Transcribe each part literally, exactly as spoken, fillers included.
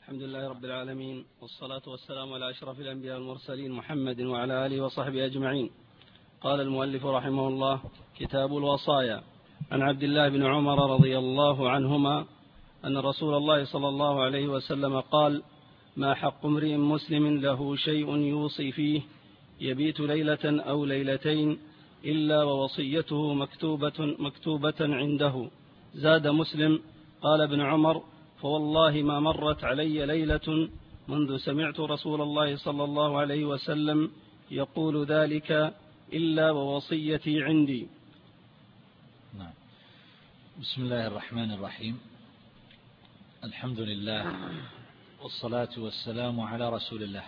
الحمد لله رب العالمين، والصلاة والسلام على أشرف الأنبياء والمرسلين محمد وعلى آله وصحبه أجمعين. قال المؤلف رحمه الله: كتاب الوصايا. عن عبد الله بن عمر رضي الله عنهما أن رسول الله صلى الله عليه وسلم قال: ما حق امرئ مسلم له شيء يوصي فيه يبيت ليلة أو ليلتين إلا ووصيته مكتوبة, مكتوبة عنده. زاد مسلم: قال ابن عمر: فوالله ما مرت علي ليلة منذ سمعت رسول الله صلى الله عليه وسلم يقول ذلك إلا ووصيتي عندي. نعم. بسم الله الرحمن الرحيم. الحمد لله والصلاة والسلام على رسول الله.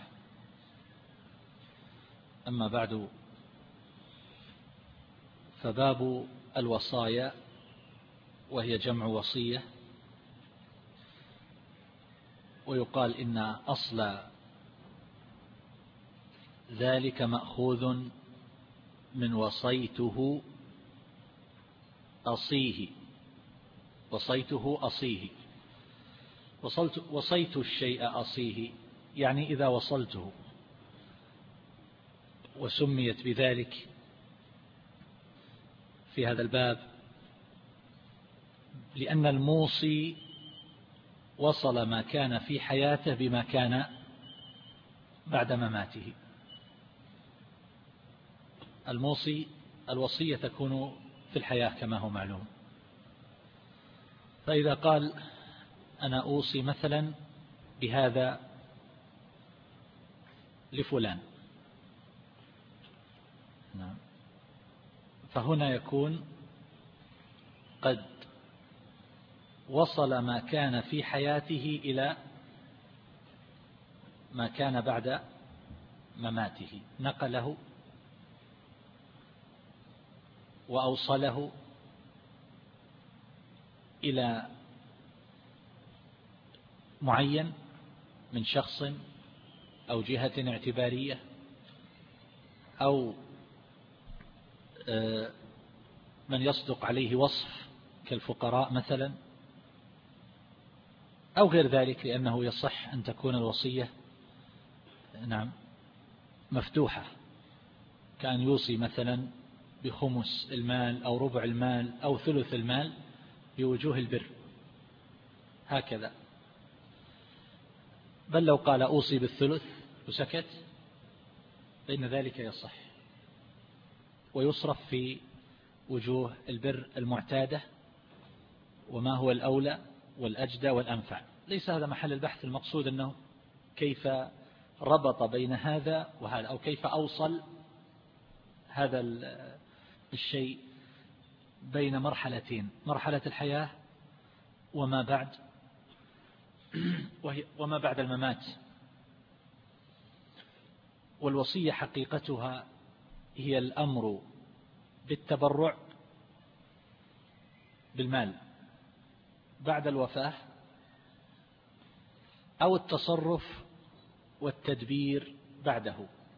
أما بعد، فباب الوصايا، وهي جمع وصية، ويقال إن أصل ذلك مأخوذ من وصيته أصيه، وصيته أصيه، وصلت وصيت الشيء أصيه، يعني إذا وصلته، وسميت بذلك في هذا الباب لأن الموصي وصل ما كان في حياته بما كان بعد مماته. الموصي الوصية تكون في الحياة كما هو معلوم، فإذا قال أنا أوصي مثلا بهذا لفلان، نعم، فهنا يكون قد وصل ما كان في حياته إلى ما كان بعد مماته، نقله وأوصله إلى معين من شخص أو جهة اعتبارية أو من يصدق عليه وصف كالفقراء مثلا أو غير ذلك، لأنه يصح أن تكون الوصية نعم مفتوحة، كأن يوصي مثلا بخمس المال أو ربع المال أو ثلث المال بوجوه البر، هكذا. بل لو قال أوصي بالثلث وسكت فإن ذلك يصح ويصرف في وجوه البر المعتادة وما هو الأولى والأجدى والأنفع. ليس هذا محل البحث، المقصود أنه كيف ربط بين هذا وهذا، أو كيف أوصل هذا الشيء بين مرحلتين، مرحلة الحياة وما بعد وما بعد الممات. والوصية حقيقتها هي الأمر بالتبرع بالمال بعد الوفاة أو التصرف والتدبير بعده.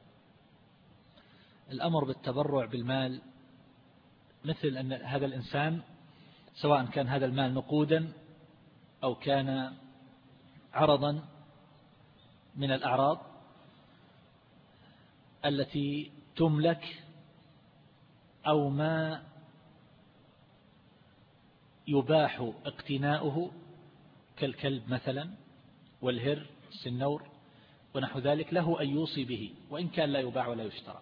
الأمر بالتبرع بالمال مثل أن هذا الإنسان، سواء كان هذا المال نقودا أو كان عرضا من الأعراض التي تملك أو ما يباح اقتناؤه كالكلب مثلا والهر السنور ونحو ذلك، له أن يوصي به وإن كان لا يباع ولا يشترى،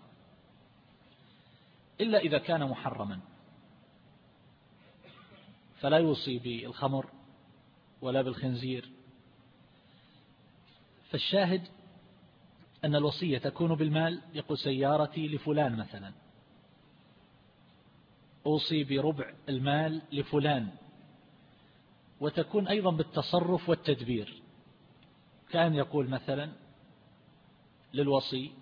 إلا إذا كان محرما فلا يوصي بالخمر ولا بالخنزير. فالشاهد أن الوصية تكون بالمال، يقول سيارتي لفلان مثلا، أوصي بربع المال لفلان، وتكون أيضا بالتصرف والتدبير، كان يقول مثلا للوصي: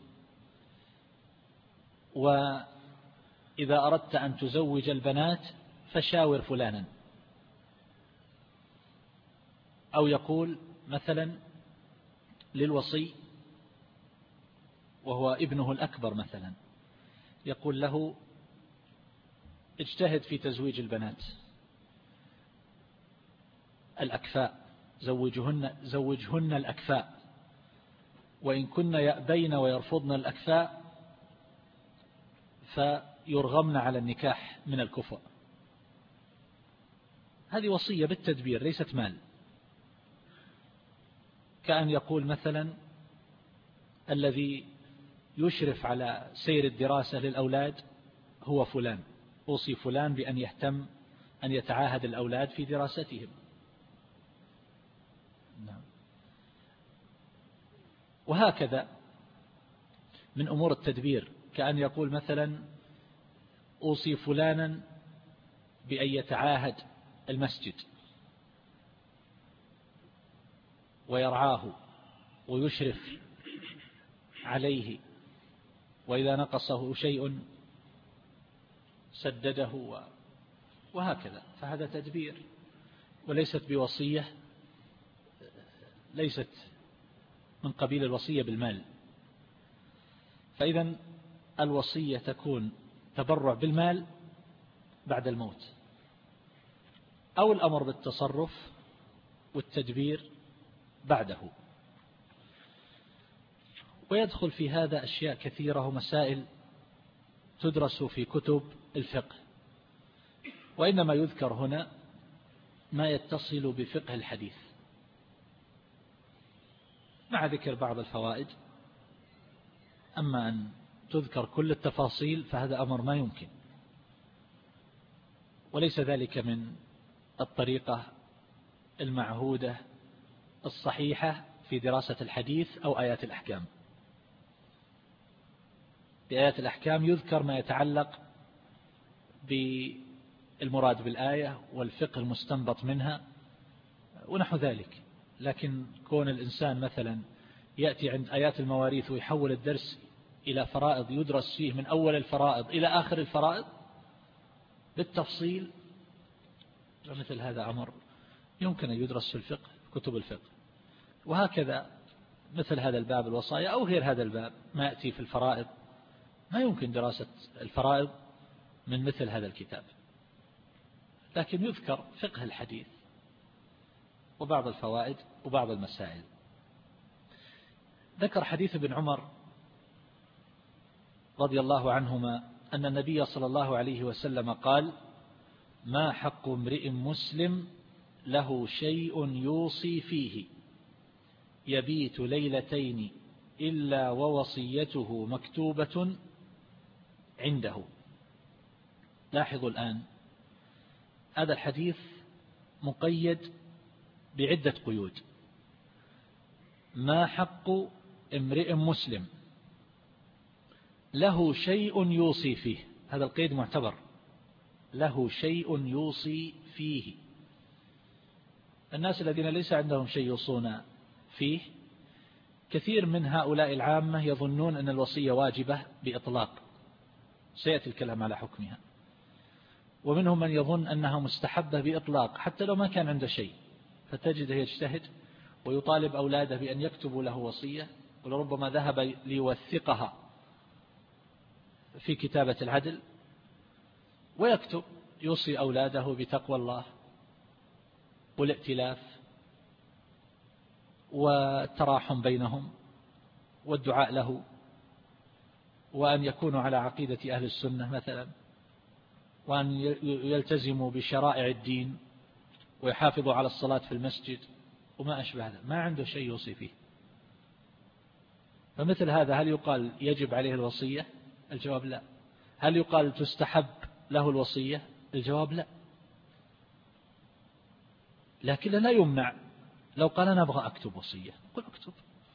وإذا أردت أن تزوج البنات فشاور فلانا، أو يقول مثلا للوصي وهو ابنه الأكبر مثلا، يقول له: اجتهد في تزويج البنات الأكفاء زوجهن, زوجهن الأكفاء، وإن كن يأبين ويرفضن الأكفاء فيرغمن على النكاح من الكفء. هذه وصية بالتدبير ليست مال. كأن يقول مثلا الذي يشرف على سير الدراسة للأولاد هو فلان، أوصي فلان بأن يهتم أن يتعاهد الأولاد في دراستهم. وهكذا من أمور التدبير، كأن يقول مثلا أوصي فلانا بأن يتعاهد المسجد ويرعاه ويشرف عليه، وإذا نقصه شيء سدده، وهكذا. فهذا تدبير وليست بوصية، ليست من قبيل الوصية بالمال. فإذا الوصية تكون تبرع بالمال بعد الموت، أو الأمر بالتصرف والتدبير بعده. ويدخل في هذا أشياء كثيرة ومسائل تدرس في كتب الفقه، وإنما يذكر هنا ما يتصل بفقه الحديث مع ذكر بعض الفوائد. أما أن تذكر كل التفاصيل فهذا أمر ما يمكن، وليس ذلك من الطريقة المعهودة الصحيحة في دراسة الحديث أو آيات الأحكام. بآيات الأحكام يذكر ما يتعلق بالمراد بالآية والفقه المستنبط منها ونحو ذلك. لكن كون الإنسان مثلا يأتي عند آيات المواريث ويحول الدرس إلى فرائض يدرس فيه من أول الفرائض إلى آخر الفرائض بالتفصيل، فمثل هذا أمر يمكن أن يدرس في الفقه في كتب الفقه. وهكذا مثل هذا الباب الوصايا أو غير هذا الباب ما يأتي في الفرائض، ما يمكن دراسة الفرائض من مثل هذا الكتاب، لكن يذكر فقه الحديث وبعض الفوائد وبعض المسائل. ذكر حديث ابن عمر رضي الله عنهما أن النبي صلى الله عليه وسلم قال: ما حق امرئ مسلم له شيء يوصي فيه يبيت ليلتين إلا ووصيته مكتوبة عنده. لاحظوا الآن هذا الحديث مقيد بعدة قيود. ما حق امرئ مسلم له شيء يوصي فيه، هذا القيد معتبر، له شيء يوصي فيه. الناس الذين ليس عندهم شيء يوصون فيه كثير من هؤلاء العامة يظنون أن الوصية واجبة بإطلاق، سيأتي الكلام على حكمها. ومنهم من يظن أنها مستحبة بإطلاق حتى لو ما كان عنده شيء، فتجده يجتهد ويطالب أولاده بأن يكتبوا له وصية، ولربما ذهب ليوثقها في كتابة العدل، ويكتب يوصي أولاده بتقوى الله والائتلاف والتراحم بينهم والدعاء له، وأن يكونوا على عقيدة أهل السنة مثلا، وأن يلتزموا بشرائع الدين ويحافظوا على الصلاة في المسجد وما أشبه هذا. ما عنده شيء يوصي فيه. فمثل هذا هل يقال يجب عليه الوصية؟ الجواب لا. هل يقال تستحب له الوصية؟ الجواب لا. لكن لا يمنع لو قال أنا أبغى أكتب وصية، قل أكتب،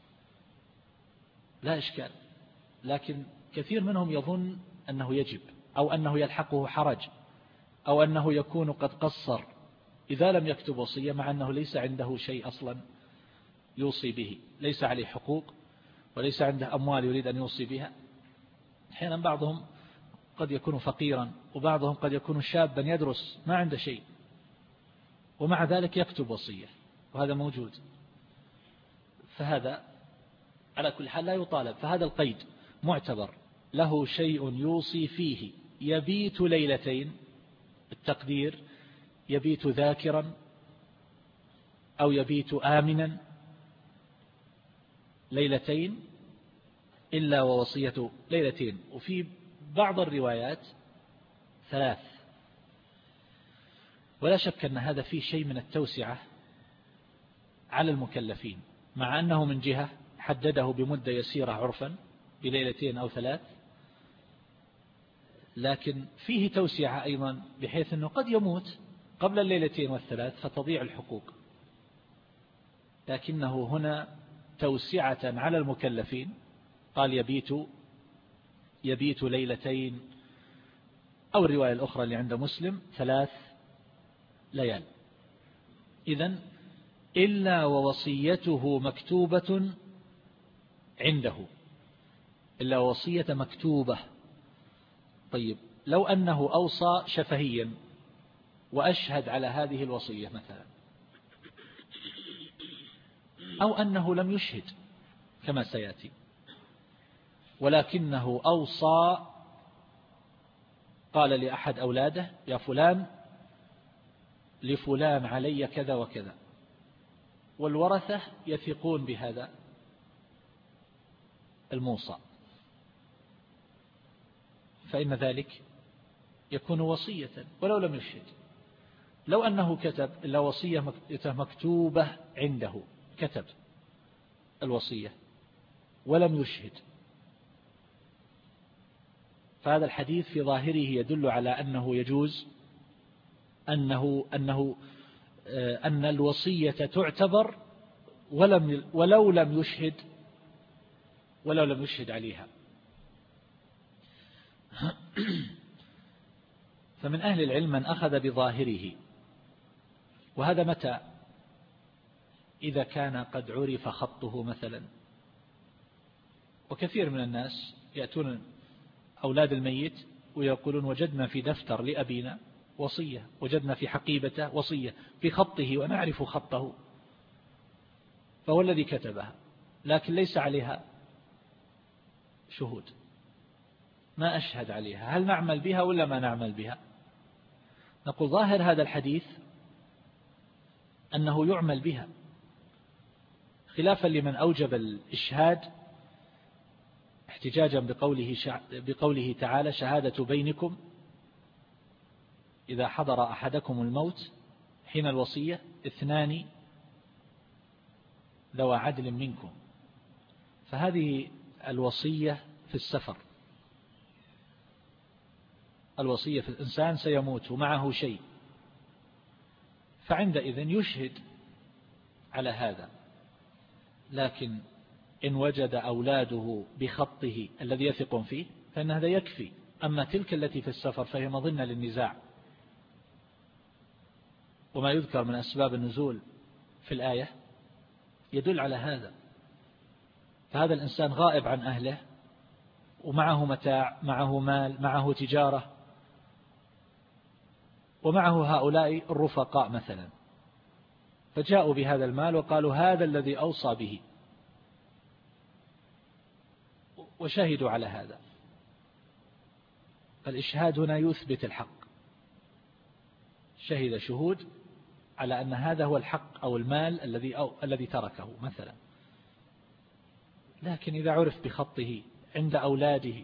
لا إشكال. لكن كثير منهم يظن أنه يجب، أو أنه يلحقه حرج، أو أنه يكون قد قصر إذا لم يكتب وصية، مع أنه ليس عنده شيء أصلا يوصي به، ليس عليه حقوق وليس عنده أموال يريد أن يوصي بها. أحيانا بعضهم قد يكون فقيرا، وبعضهم قد يكون شابا يدرس ما عنده شيء، ومع ذلك يكتب وصية، وهذا موجود. فهذا على كل حال لا يطالب. فهذا القيد معتبر، له شيء يوصي فيه يبيت ليلتين، التقدير يبيت ذاكرا أو يبيت آمنا ليلتين إلا ووصيته ليلتين، وفي بعض الروايات ثلاث. ولا شك أن هذا فيه شيء من التوسعة على المكلفين، مع أنه من جهة حدده بمدة يسيرة عرفا بليلتين أو ثلاث، لكن فيه توسعة أيضا بحيث أنه قد يموت قبل الليلتين والثلاث فتضيع الحقوق، لكنه هنا توسعة على المكلفين قال يبيت يبيت ليلتين، أو الرواية الأخرى اللي عند مسلم ثلاث ليال. إذن إلا ووصيته مكتوبة عنده، إلا وصية مكتوبة. طيب لو أنه أوصى شفهيا وأشهد على هذه الوصية مثلا، أو أنه لم يشهد كما سيأتي، ولكنه أوصى قال لأحد أولاده يا فلان لفلان علي كذا وكذا، والورثة يثقون بهذا الموصى، فإن ذلك يكون وصية ولو لم يشهد. لو أنه كتب إلا وصية مكتوبة عنده، كتب الوصية ولم يشهد، فهذا الحديث في ظاهره يدل على أنه يجوز أنه أنه أن الوصية تعتبر ولم ولو لم يشهد ولو لم يشهد عليها. فمن أهل العلم من أخذ بظاهره، وهذا متى؟ إذا كان قد عرف خطه مثلا. وكثير من الناس يأتون أولاد الميت ويقولون وجدنا في دفتر لأبينا وصية، وجدنا في حقيبته وصية بخطه ونعرف خطه، فهو الذي كتبها لكن ليس عليها شهود، ما أشهد عليها، هل نعمل بها ولا ما نعمل بها؟ نقول ظاهر هذا الحديث أنه يعمل بها، خلافا لمن أوجب الإشهاد احتجاجا بقوله, بقوله تعالى شهادة بينكم إذا حضر أحدكم الموت حين الوصية اثنان ذوى عدل منكم. فهذه الوصية في السفر، الوصية في الإنسان سيموت ومعه شيء، فعندئذ يشهد على هذا. لكن إن وجد أولاده بخطه الذي يثق فيه فإن هذا يكفي. أما تلك التي في السفر فهي مظنة للنزاع، وما يذكر من أسباب النزول في الآية يدل على هذا. فهذا الإنسان غائب عن أهله ومعه متاع، معه مال، معه تجارة، ومعه هؤلاء الرفقاء مثلا، فجاءوا بهذا المال وقالوا هذا الذي أوصى به، وشهدوا على هذا. فالإشهاد هنا يثبت الحق، شهد شهود على أن هذا هو الحق أو المال الذي أو الذي تركه مثلا. لكن إذا عرف بخطه عند أولاده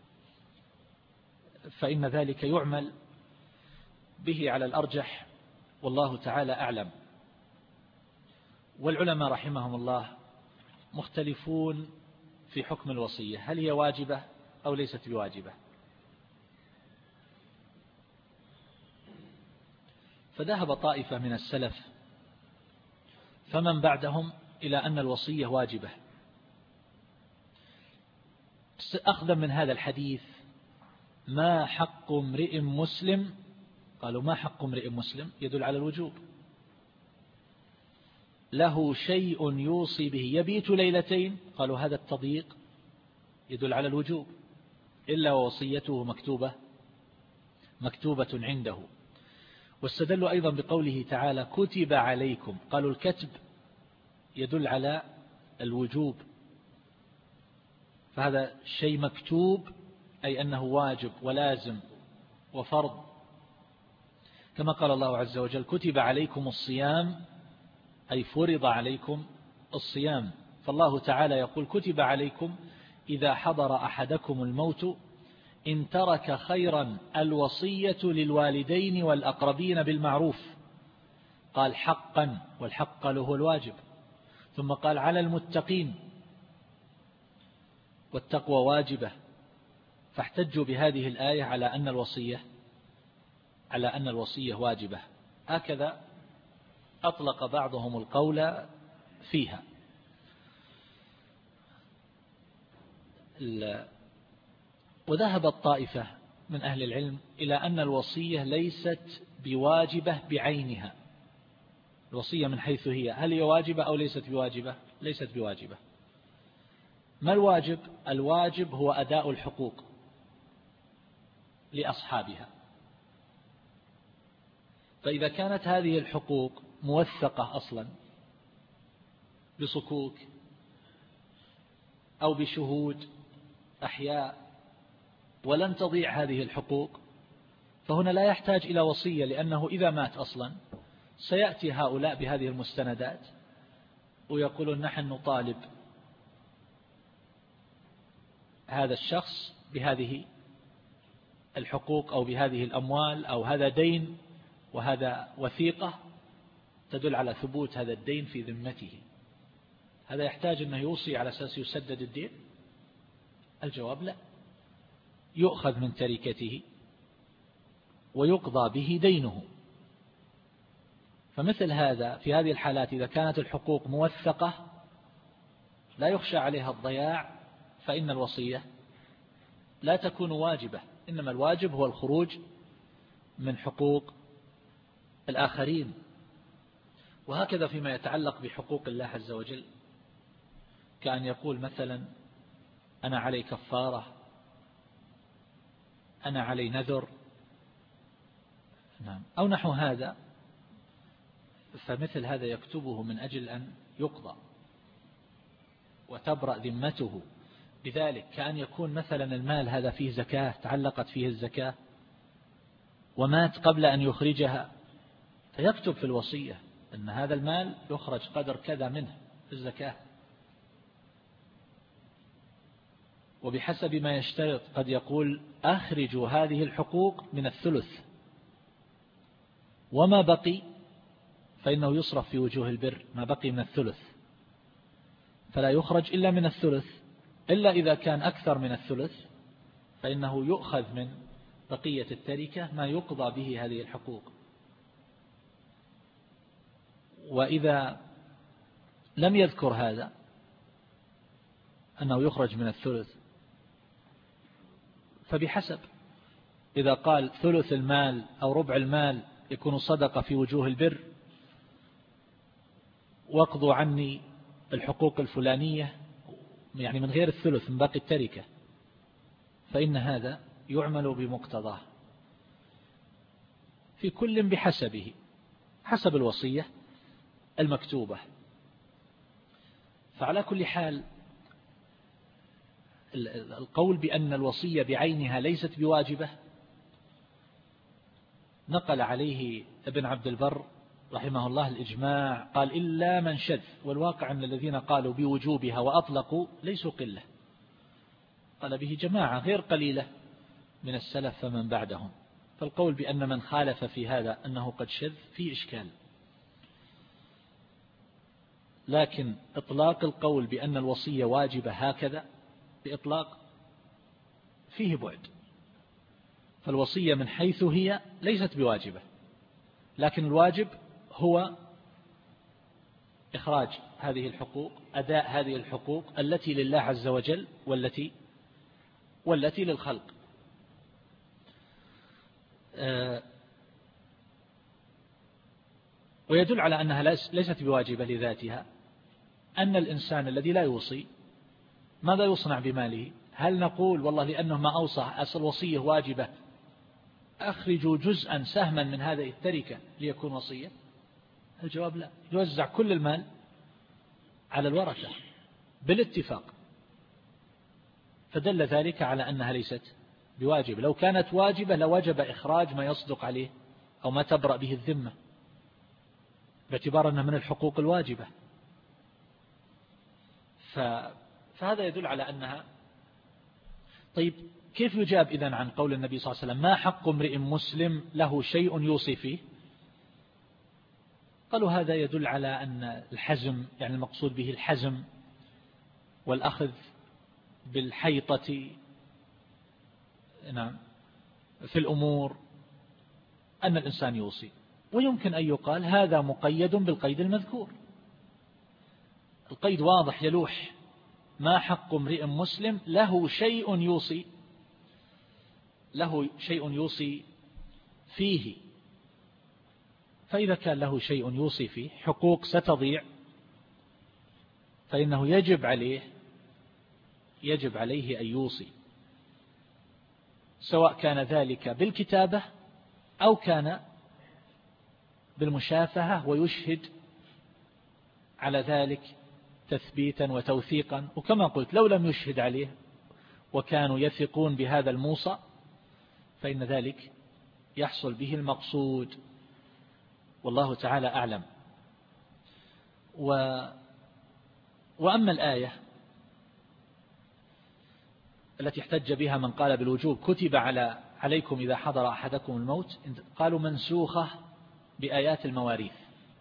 فإن ذلك يعمل به على الأرجح، والله تعالى أعلم. والعلماء رحمهم الله مختلفون في حكم الوصية، هل هي واجبة أو ليست بواجبة. فذهب طائفة من السلف فمن بعدهم إلى أن الوصية واجبة، أخذا من هذا الحديث ما حق امرئ مسلم. قالوا ما حق امرئ مسلم يدل على الوجوب، له شيء يوصي به يبيت ليلتين، قالوا هذا التضييق يدل على الوجوب، إلا ووصيته مكتوبة مكتوبة عنده. واستدلوا أيضا بقوله تعالى كتب عليكم، قالوا الكتب يدل على الوجوب، فهذا شيء مكتوب أي أنه واجب ولازم وفرض، كما قال الله عز وجل كتب عليكم الصيام أي فرض عليكم الصيام. فالله تعالى يقول كتب عليكم إذا حضر أحدكم الموت إن ترك خيرا الوصية للوالدين والأقربين بالمعروف. قال حقا، والحق له الواجب. ثم قال على المتقين، والتقوى واجبة. فاحتجوا بهذه الآية على أن الوصية على أن الوصية واجبة. هكذا أطلق بعضهم القول فيها. وذهبت طائفة من أهل العلم إلى أن الوصية ليست بواجبة بعينها. الوصية من حيث هي، هل هي واجبة أو ليست بواجبة؟ ليست بواجبة. ما الواجب؟ الواجب هو أداء الحقوق لأصحابها. فإذا كانت هذه الحقوق موثقة أصلا بصكوك أو بشهود أحياء ولن تضيع هذه الحقوق، فهنا لا يحتاج إلى وصية، لأنه إذا مات أصلا سيأتي هؤلاء بهذه المستندات ويقولون نحن نطالب هذا الشخص بهذه الحقوق أو بهذه الأموال، أو هذا دين وهذا وثيقة تدل على ثبوت هذا الدين في ذمته. هذا يحتاج أنه يوصي على أساس يسدد الدين؟ الجواب لا، يؤخذ من تركته ويقضى به دينه. فمثل هذا في هذه الحالات إذا كانت الحقوق موثقة لا يخشى عليها الضياع، فإن الوصية لا تكون واجبة، إنما الواجب هو الخروج من حقوق الآخرين. وهكذا فيما يتعلق بحقوق الله عز وجل، كأن يقول مثلا أنا علي كفارة، أنا علي نذر، نعم، أو نحو هذا، فمثل هذا يكتبه من أجل أن يقضى وتبرأ ذمته بذلك. كأن يكون مثلا المال هذا فيه زكاة، تعلقت فيه الزكاة ومات قبل أن يخرجها، فيكتب في الوصية أن هذا المال يخرج قدر كذا منه في الزكاة، وبحسب ما يشترط قد يقول أخرجوا هذه الحقوق من الثلث، وما بقي فإنه يصرف في وجوه البر، ما بقي من الثلث فلا يخرج إلا من الثلث، إلا إذا كان أكثر من الثلث فإنه يؤخذ من بقية التركة ما يقضى به هذه الحقوق. وإذا لم يذكر هذا أنه يخرج من الثلث فبحسب، إذا قال ثلث المال أو ربع المال يكون صدقة في وجوه البر واقضوا عني الحقوق الفلانية، يعني من غير الثلث من باقي التركة، فإن هذا يعمل بمقتضاه في كل بحسبه، حسب الوصية المكتوبة. فعلى كل حال القول بأن الوصية بعينها ليست بواجبة نقل عليه ابن عبد البر رحمه الله الإجماع، قال إلا من شذ، والواقع أن الذين قالوا بوجوبها وأطلقوا ليسوا قلة، قال به جماعة غير قليلة من السلف فمن بعدهم. فالقول بأن من خالف في هذا أنه قد شذ فيه إشكال، لكن إطلاق القول بأن الوصية واجبة هكذا بإطلاق فيه بعد. فالوصية من حيث هي ليست بواجبة، لكن الواجب هو إخراج هذه الحقوق، أداء هذه الحقوق التي لله عز وجل والتي والتي للخلق. ويدل على أنها ليست بواجبة لذاتها أن الإنسان الذي لا يوصي ماذا يصنع بماله؟ هل نقول والله لأنه ما أوصى أصل وصية واجبة أخرجوا جزءا سهما من هذه التركة ليكون وصية؟ الجواب لا، يوزع كل المال على الورثة بالاتفاق، فدل ذلك على أنها ليست بواجب. لو كانت واجبة لوجب إخراج ما يصدق عليه أو ما تبرأ به الذمة. باعتبار أنها من الحقوق الواجبة. فهذا يدل على أنها. طيب كيف يجاب إذن عن قول النبي صلى الله عليه وسلم ما حق امرئ مسلم له شيء يوصي فيه؟ قالوا هذا يدل على أن الحزم، يعني المقصود به الحزم والأخذ بالحيطة نعم في الأمور، أن الإنسان يوصي. ويمكن أن يقال هذا مقيد بالقيد المذكور، القيد واضح يلوح، ما حق امرئ مسلم له شيء يوصي، له شيء يوصي فيه. فإذا كان له شيء يوصي فيه، حقوق ستضيع، فإنه يجب عليه يجب عليه أن يوصي، سواء كان ذلك بالكتابة أو كان بالمشافهة ويشهد على ذلك تثبيتا وتوثيقا. وكما قلت لو لم يشهد عليه وكانوا يثقون بهذا الموصى فإن ذلك يحصل به المقصود، والله تعالى أعلم. و وأما الآية التي احتج بها من قال بالوجوب كتب على عليكم إذا حضر أحدكم الموت، قالوا منسوخة بآيات المواريث،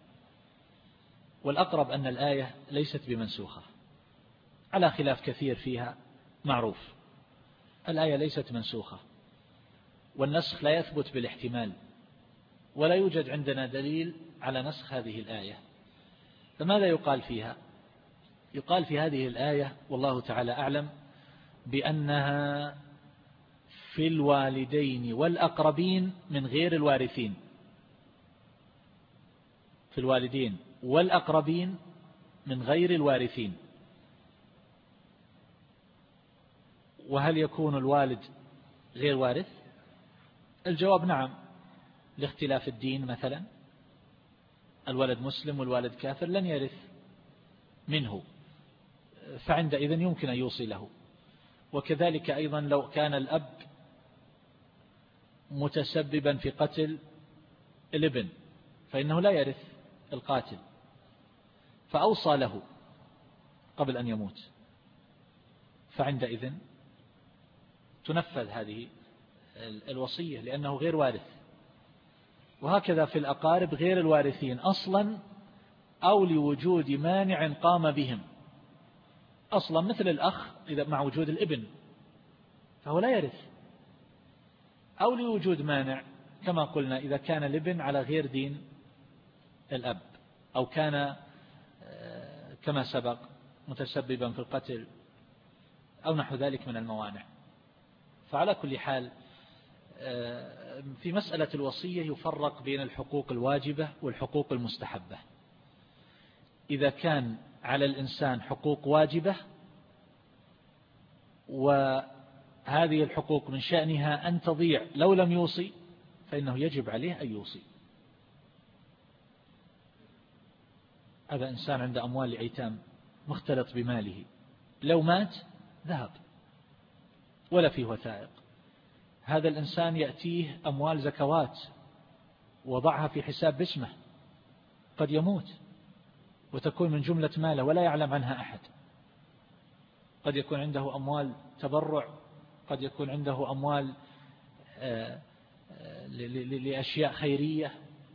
والأقرب أن الآية ليست بمنسوخة على خلاف كثير فيها معروف. الآية ليست منسوخة، والنسخ لا يثبت بالاحتمال، ولا يوجد عندنا دليل على نسخ هذه الآية. فماذا يقال فيها؟ يقال في هذه الآية والله تعالى أعلم بأنها في الوالدين والأقربين من غير الوارثين، في الوالدين والأقربين من غير الوارثين. وهل يكون الوالد غير وارث؟ الجواب نعم، لاختلاف الدين مثلا، الولد مسلم والوالد كافر لن يرث منه، فعندئذ يمكن أن يوصي له. وكذلك أيضا لو كان الأب متسببا في قتل الابن فإنه لا يرث القاتل، فأوصى له قبل أن يموت، فعندئذ تنفذ هذه الوصية لأنه غير وارث. وهكذا في الأقارب غير الوارثين أصلا أو لوجود مانع قام بهم أصلا، مثل الأخ إذا مع وجود الابن فهو لا يرث، أو لوجود مانع كما قلنا إذا كان الابن على غير دين الأب، أو كان كما سبق متسببا في القتل أو نحو ذلك من الموانع. فعلى كل حال في مسألة الوصية يفرق بين الحقوق الواجبة والحقوق المستحبة. إذا كان على الإنسان حقوق واجبة وهذه الحقوق من شأنها أن تضيع لو لم يوصي فإنه يجب عليه أن يوصي. هذا إنسان عنده أموال لأيتام مختلط بماله، لو مات ذهب ولا فيه وثائق. هذا الإنسان يأتيه أموال زكوات وضعها في حساب باسمه، قد يموت وتكون من جملة ماله ولا يعلم عنها أحد. قد يكون عنده أموال تبرع، قد يكون عنده أموال لأشياء خيرية،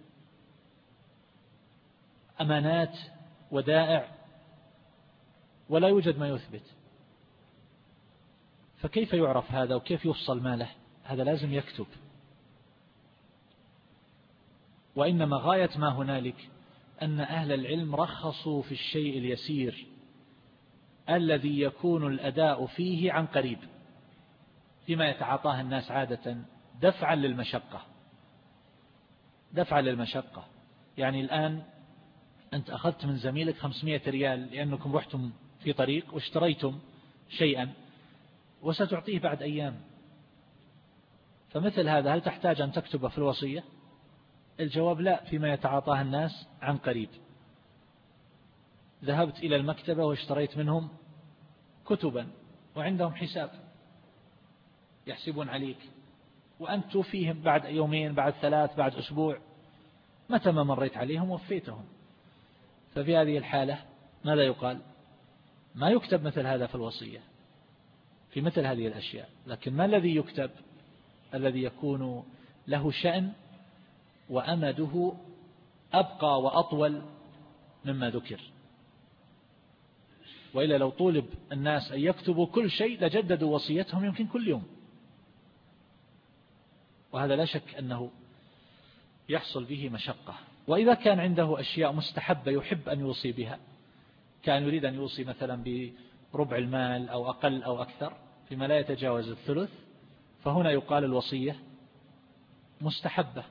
أمانات ودائع، ولا يوجد ما يثبت. فكيف يعرف هذا وكيف يفصل ماله؟ هذا لازم يكتب. وإنما غاية ما هنالك أن أهل العلم رخصوا في الشيء اليسير الذي يكون الأداء فيه عن قريب، فيما يتعاطاه الناس عادة دفعا للمشقة دفعا للمشقة. يعني الآن أنت أخذت من زميلك خمسمائة ريال لأنكم رحتم في طريق واشتريتم شيئا وستعطيه بعد أيام، فمثل هذا هل تحتاج أن تكتبه في الوصية؟ الجواب لا، فيما يتعاطاه الناس عن قريب. ذهبت إلى المكتبة واشتريت منهم كتبا وعندهم حساب يحسبون عليك، وأنت توفيهم بعد يومين بعد ثلاث بعد أسبوع، متى ما مريت عليهم وفيتهم. ففي هذه الحالة ماذا يقال؟ ما يكتب مثل هذا في الوصية في مثل هذه الأشياء. لكن ما الذي يكتب؟ الذي يكون له شأن وأمده أبقى وأطول مما ذكر. وإلا لو طولب الناس أن يكتبوا كل شيء لجددوا وصيتهم يمكن كل يوم، وهذا لا شك أنه يحصل به مشقة. وإذا كان عنده أشياء مستحبة يحب أن يوصي بها، كان يريد أن يوصي مثلا بربع المال أو أقل أو أكثر فيما لا يتجاوز الثلث، فهنا يقال الوصية مستحبة.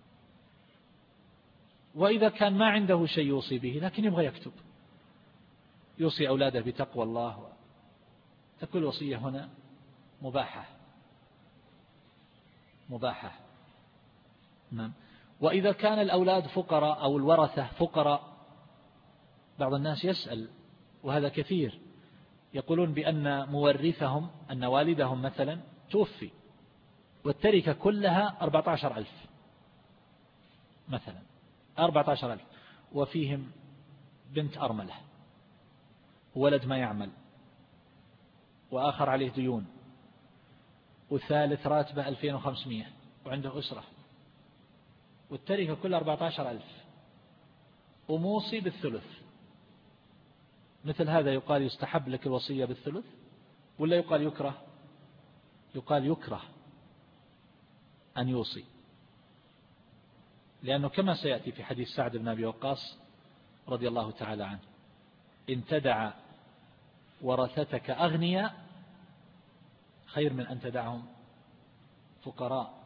وإذا كان ما عنده شيء يوصي به لكن يبغى يكتب، يوصي أولاده بتقوى الله، تكون الوصية هنا مباحة مباحة نعم. وإذا كان الأولاد فقراء أو الورثة فقراء، بعض الناس يسأل وهذا كثير، يقولون بأن مورثهم أن والدهم مثلا توفي والتركة كلها أربعة عشر ألف مثلا، أربعة عشر ألف، وفيهم بنت أرملة ولد ما يعمل وآخر عليه ديون وثالث راتبة ألفين وخمسمائة وعنده أسرة والتركة كلها أربعة عشر ألف وموصي بالثلث. مثل هذا يقال يستحب لك الوصية بالثلث ولا يقال يكره؟ يقال يكره أن يوصي، لأنه كما سيأتي في حديث سعد بن أبي وقاص رضي الله تعالى عنه: إن تدع ورثتك أغنياء خير من أن تدعهم فقراء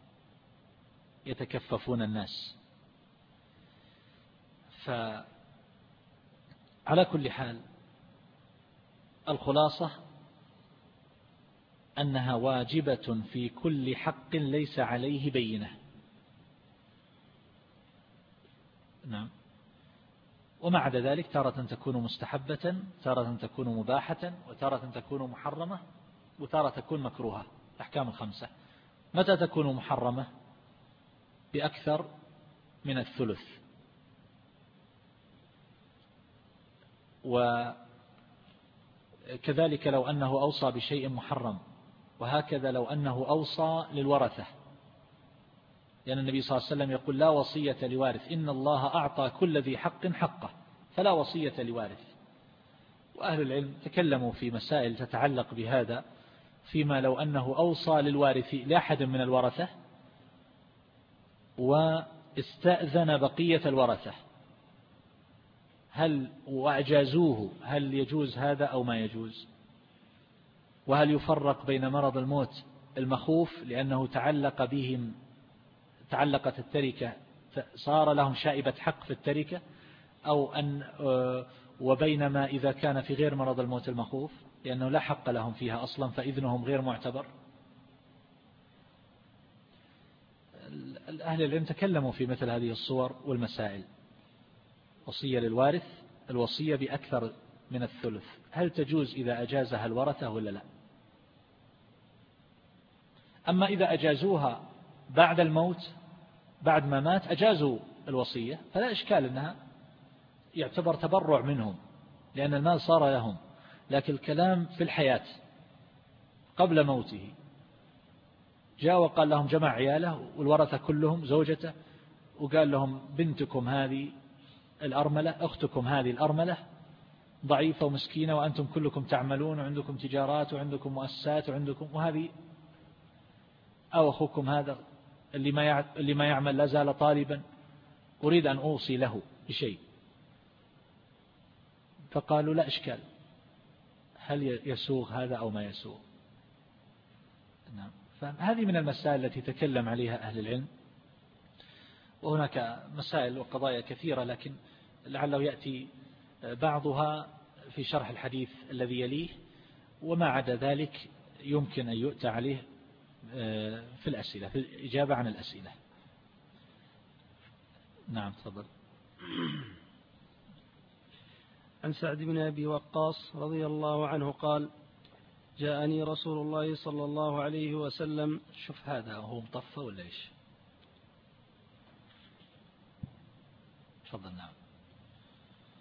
يتكففون الناس. فعلى كل حال الخلاصة أنها واجبة في كل حق ليس عليه بينة. نعم. وما عدا ذلك تارة تكون مستحبة، تارة تكون مباحة، وتارة تكون محرمة، وتارة تكون مكروهة. الأحكام الخمسة. متى تكون محرمة؟ بأكثر من الثلث. وكذلك لو أنه أوصى بشيء محرم، وهكذا لو أنه أوصى للورثة، لأن النبي صلى الله عليه وسلم يقول: لا وصية لوارث، إن الله أعطى كل ذي حق حقه، فلا وصية لوارث. وأهل العلم تكلموا في مسائل تتعلق بهذا، فيما لو أنه أوصى للوارث لأحد من الورثة واستأذن بقية الورثة، هل وأجازوه هل يجوز هذا أو ما يجوز؟ وهل يفرق بين مرض الموت المخوف لأنه تعلق بهم تعلقت التركة صار لهم شائبة حق في التركة، أو أن وبينما إذا كان في غير مرض الموت المخوف لأنه لا حق لهم فيها أصلا فإذنهم غير معتبر؟ أهل العلم تكلموا في مثل هذه الصور والمسائل. وصية للوارث، الوصية بأكثر من الثلث، هل تجوز إذا أجازها الورثة ولا لا؟ أما إذا أجازوها بعد الموت، بعد ما مات أجازوا الوصية، فلا إشكال أنها يعتبر تبرع منهم لأن المال صار لهم. لكن الكلام في الحياة قبل موته، جاء وقال لهم جمع عياله والورثة كلهم زوجته، وقال لهم: بنتكم هذه الأرملة، أختكم هذه الأرملة ضعيفة ومسكينة، وأنتم كلكم تعملون وعندكم تجارات وعندكم مؤسسات وعندكم، وهذه أو أخوكم هذا اللي ما اللي ما يعمل لا زال طالبا، أريد أن أوصي له بشيء. فقالوا: لا إشكال، هل يسوغ هذا أو ما يسوغ؟ نعم. فهذه من المسائل التي تكلم عليها أهل العلم، وهناك مسائل وقضايا كثيرة، لكن لعله يأتي بعضها في شرح الحديث الذي يليه، وما عدا ذلك يمكن أن يؤتى عليه في الأسئلة، في الإجابة عن الأسئلة. نعم تفضل. عن سعد بن أبي وقاص رضي الله عنه قال: جاءني رسول الله صلى الله عليه وسلم. شوف هذا هو مطفى ولا إيش؟ تفضل. نعم.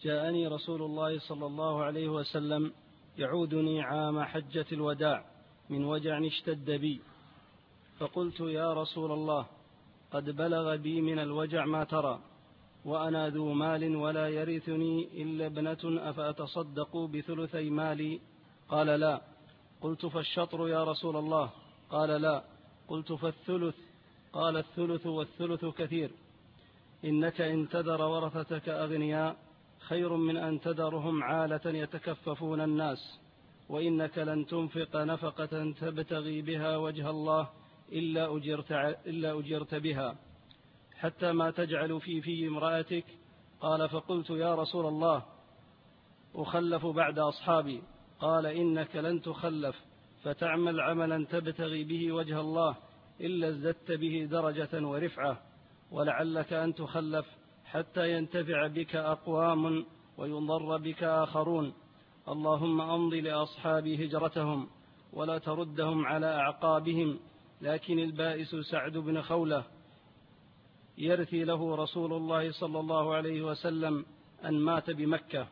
جاءني رسول الله صلى الله عليه وسلم يعودني عام حجة الوداع من وجع اشتد بي، فقلت يا رسول الله قد بلغ بي من الوجع ما ترى، وأنا ذو مال ولا يرثني إلا ابنة، أفأتصدق بثلثي مالي؟ قال لا. قلت فالشطر يا رسول الله؟ قال لا. قلت فالثلث؟ قال الثلث والثلث كثير. إنك إن تذر ورثتك أغنياء خير من أن تذرهم عالة يتكففون الناس، وإنك لن تنفق نفقة تبتغي بها وجه الله إلا أجرت, إلا أجرت بها، حتى ما تجعل في في امرأتك. قال فقلت يا رسول الله أخلف بعد أصحابي؟ قال إنك لن تخلف، فتعمل عملا تبتغي به وجه الله إلا ازددت به درجة ورفعة، ولعلك أن تخلف حتى ينتفع بك أقوام ويضر بك آخرون. اللهم أمضي لأصحابي هجرتهم ولا تردهم على أعقابهم. لكن البائس سعد بن خولة يرثي له رسول الله صلى الله عليه وسلم أن مات بمكة.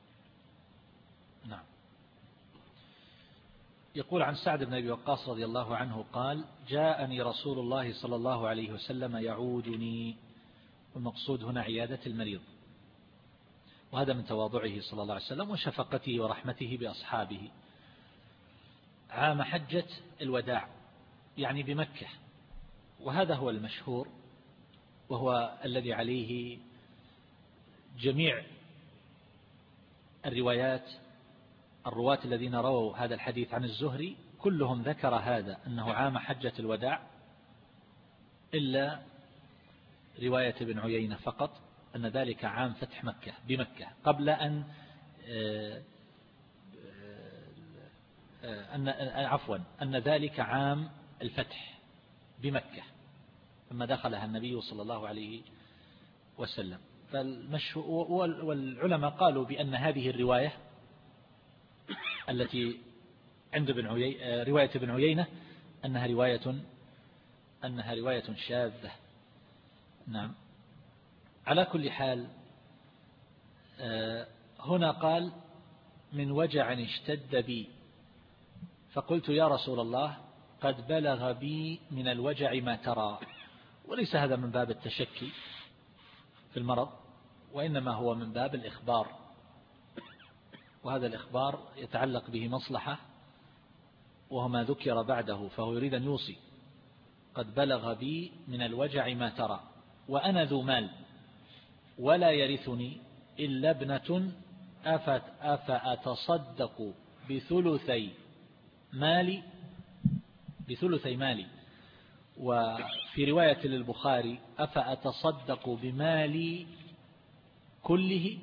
نعم. يقول عن سعد بن أبي وقاص رضي الله عنه قال جاءني رسول الله صلى الله عليه وسلم يعودني، والمقصود هنا عيادة المريض، وهذا من تواضعه صلى الله عليه وسلم وشفقته ورحمته بأصحابه، عام حجة الوداع يعني بمكة، وهذا هو المشهور وهو الذي عليه جميع الروايات. الرواة الذين رووا هذا الحديث عن الزهري كلهم ذكر هذا أنه عام حجة الوداع، إلا رواية ابن عيينة فقط أن ذلك عام فتح مكة بمكة، قبل أن أن عفوا أن ذلك عام الفتح بمكة لما دخلها النبي صلى الله عليه وسلم. والعلماء قالوا بأن هذه الرواية التي عند ابن عيينة، رواية ابن عيينة، أنها رواية أنها رواية شاذة. نعم. على كل حال هنا قال من وجع اشتد بي، فقلت يا رسول الله قد بلغ بي من الوجع ما ترى. وليس هذا من باب التشكي في المرض، وإنما هو من باب الإخبار، وهذا الإخبار يتعلق به مصلحة وهو ما ذكر بعده، فهو يريد أن يوصي قد بلغ بي من الوجع ما ترى، وأنا ذو مال ولا يرثني إلا ابنة، أفأتصدق بثلثي مالي بثلثي مالي وفي رواية للبخاري أفأتصدق بمالي كله،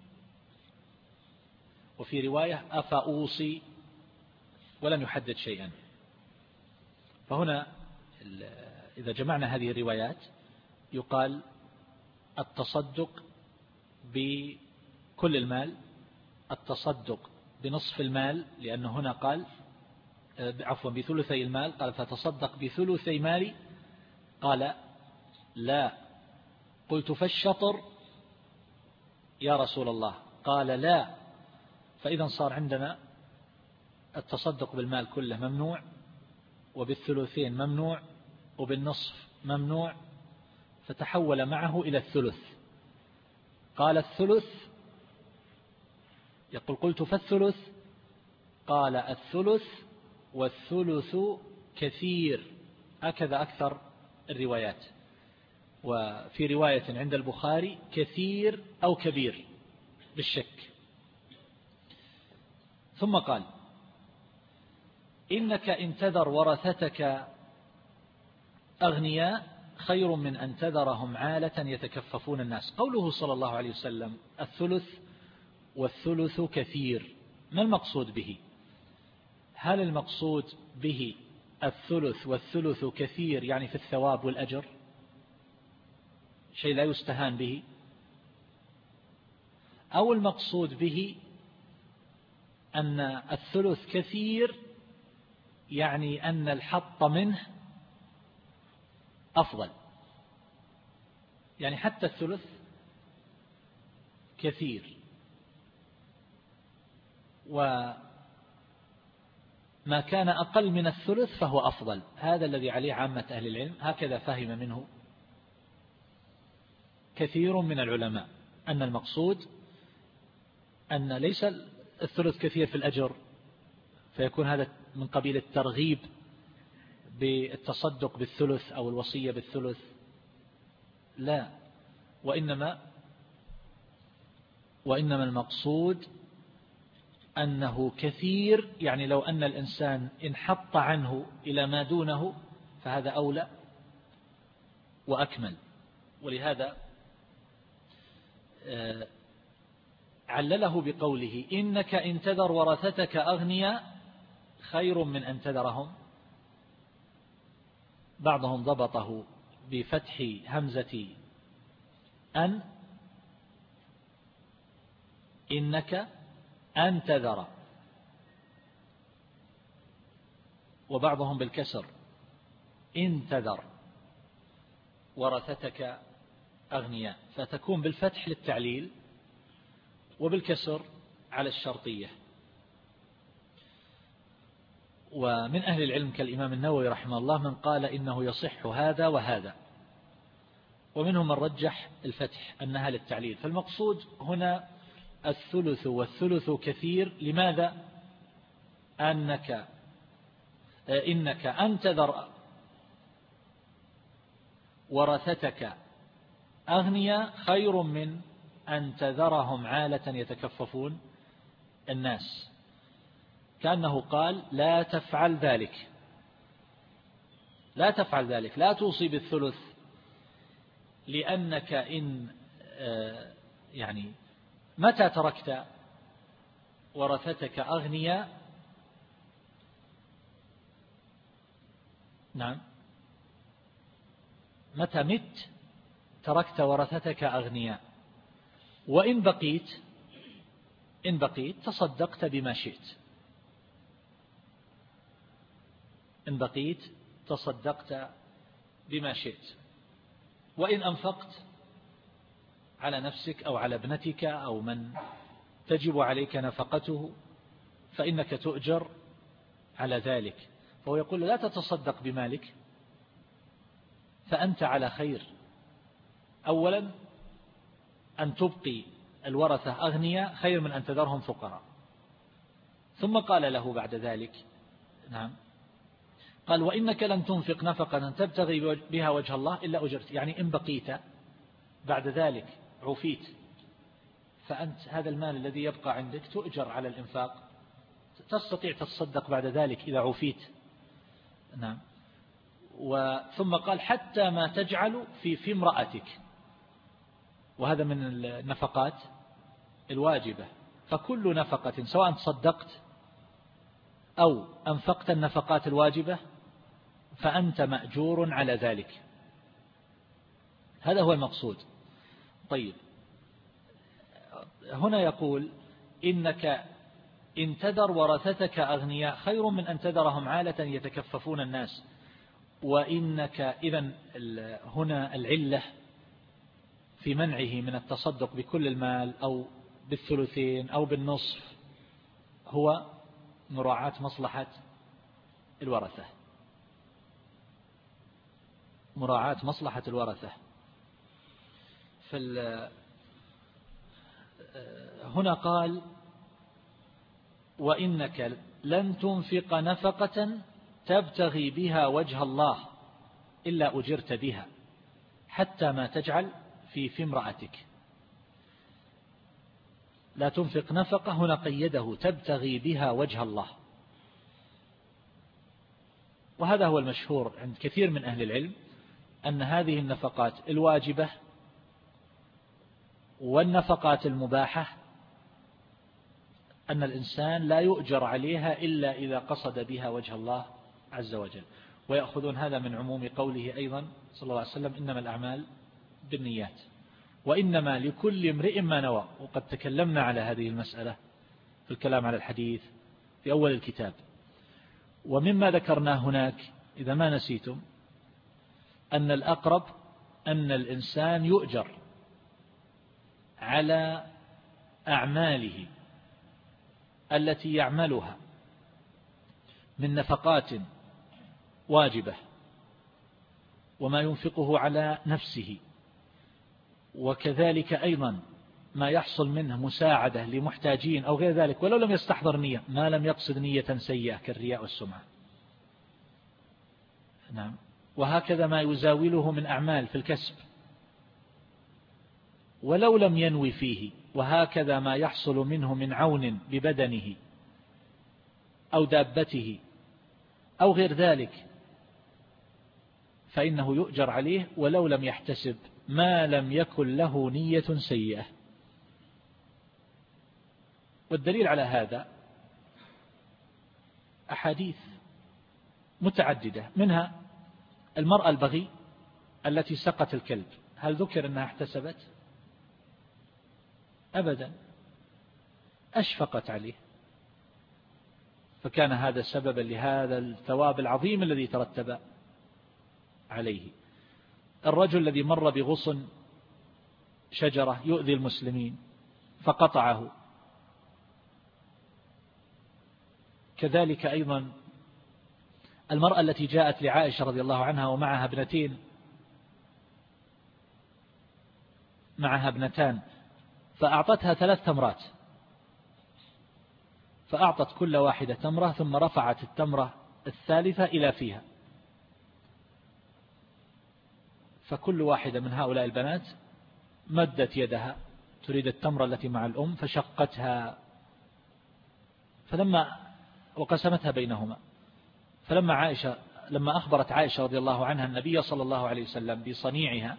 وفي رواية أفأوصي، ولم يحدد شيئا. فهنا إذا جمعنا هذه الروايات يقال التصدق بكل المال، التصدق بنصف المال، لأنه هنا قال عفوا بثلثي المال، قال فتصدق بثلثي مالي، قال لا. قلت فالشطر يا رسول الله؟ قال لا. فإذا صار عندنا التصدق بالمال كله ممنوع، وبالثلثين ممنوع، وبالنصف ممنوع، فتحول معه إلى الثلث. قال الثلث، يقول قلت فالثلث؟ قال الثلث والثلث كثير. هكذا أكثر الروايات، وفي رواية عند البخاري كثير أو كبير بالشك. ثم قال إنك إن تذر ورثتك أغنياء خير من أن تذرهم عالة يتكففون الناس. قوله صلى الله عليه وسلم الثلث والثلث كثير، ما المقصود به؟ هل المقصود به الثلث والثلث كثير يعني في الثواب والأجر، شيء لا يستهان به، أو المقصود به أن الثلث كثير يعني أن الحط منه أفضل، يعني حتى الثلث كثير وما كان أقل من الثلث فهو أفضل. هذا الذي عليه عامة أهل العلم، هكذا فهم منه كثير من العلماء، أن المقصود أن ليس الثلث كثير في الأجر فيكون هذا من قبيل الترغيب بالتصدق بالثلث أو الوصية بالثلث، لا، وإنما وإنما المقصود أنه كثير، يعني لو أن الإنسان انحط عنه إلى ما دونه فهذا أولى وأكمل. ولهذا علله بقوله إنك إن تذر ورثتك أغنياء خير من أن تذرهم. بعضهم ضبطه بفتح همزة أن، إنك أن تذر، وبعضهم بالكسر إن تذر ورثتك أغنياء، فتكون بالفتح للتعليل وبالكسر على الشرطية. ومن أهل العلم كالإمام النووي رحمه الله من قال إنه يصح هذا وهذا، ومنهم من رجح الفتح أنها للتعليل. فالمقصود هنا الثلث، والثلث كثير. لماذا؟ أنك إنك أن تذر ورثتك أغنياء خير من أن تذرهم عالة يتكففون الناس، كأنه قال لا تفعل ذلك، لا تفعل ذلك، لا توصي بالثلث، لأنك إن يعني متى تركت ورثتك أغنياء، نعم، متى مت تركت ورثتك أغنياء، وإن بقيت إن بقيت تصدقت بما شئت، إن بقيت تصدقت بما شئت، وإن أنفقت على نفسك أو على ابنتك أو من تجب عليك نفقته فإنك تؤجر على ذلك. فهو يقول لا تتصدق بمالك فأنت على خير. أولا أن تبقي الورثة أغنياء خير من أن تذرهم فقراء. ثم قال له بعد ذلك، نعم، قال وإنك لن تنفق نفقة تبتغي بها وجه الله إلا أجرت، يعني إن بقيت بعد ذلك عفيت فأنت هذا المال الذي يبقى عندك تؤجر على الإنفاق، تستطيع تصدق بعد ذلك إذا عفيت. نعم. وثم قال حتى ما تجعل في في امرأتك، وهذا من النفقات الواجبة، فكل نفقة سواء تصدقت أو أنفقت النفقات الواجبة فأنت مأجور على ذلك. هذا هو المقصود. طيب، هنا يقول إنك إن تذر ورثتك أغنياء خير من أن تذرهم عالة يتكففون الناس. وإنك إذن هنا العلة في منعه من التصدق بكل المال أو بالثلثين أو بالنصف هو مراعاة مصلحة الورثة، مراعاة مصلحة الورثة. هنا قال وإنك لن تنفق نفقة تبتغي بها وجه الله إلا أجرت بها حتى ما تجعل في في امرأتك. لا تنفق نفقة هنا قيده تبتغي بها وجه الله، وهذا هو المشهور عند كثير من أهل العلم أن هذه النفقات الواجبة والنفقات المباحة أن الإنسان لا يؤجر عليها إلا إذا قصد بها وجه الله عز وجل. ويأخذون هذا من عموم قوله أيضا صلى الله عليه وسلم إنما الأعمال بالنيات وإنما لكل امرئ ما نوى. وقد تكلمنا على هذه المسألة في الكلام على الحديث في أول الكتاب. ومما ذكرناه هناك إذا ما نسيتم أن الأقرب أن الإنسان يؤجر على أعماله التي يعملها من نفقات واجبة وما ينفقه على نفسه، وكذلك أيضا ما يحصل منه مساعدة لمحتاجين أو غير ذلك، ولو لم يستحضر نية، ما لم يقصد نية سيئة كالرياء والسمعة. نعم. وهكذا ما يزاوله من أعمال في الكسب ولو لم ينوي فيه، وهكذا ما يحصل منه من عون ببدنه أو دابته أو غير ذلك، فإنه يؤجر عليه ولو لم يحتسب، ما لم يكن له نية سيئة. والدليل على هذا أحاديث متعددة، منها المرأة البغي التي سقت الكلب، هل ذكر أنها احتسبت؟ أبدا، أشفقت عليه، فكان هذا سببا لهذا الثواب العظيم الذي ترتب عليه. الرجل الذي مر بغصن شجرة يؤذي المسلمين فقطعه، كذلك أيضا المرأة التي جاءت لعائشة رضي الله عنها ومعها ابنتين، معها ابنتان، فأعطتها ثلاث تمرات، فأعطت كل واحدة تمرة ثم رفعت التمرة الثالثة إلى فيها، فكل واحدة من هؤلاء البنات مدت يدها تريد التمرة التي مع الأم فشقتها، فلما وقسمتها بينهما، فلما عائشة لما أخبرت عائشة رضي الله عنها النبي صلى الله عليه وسلم بصنيعها،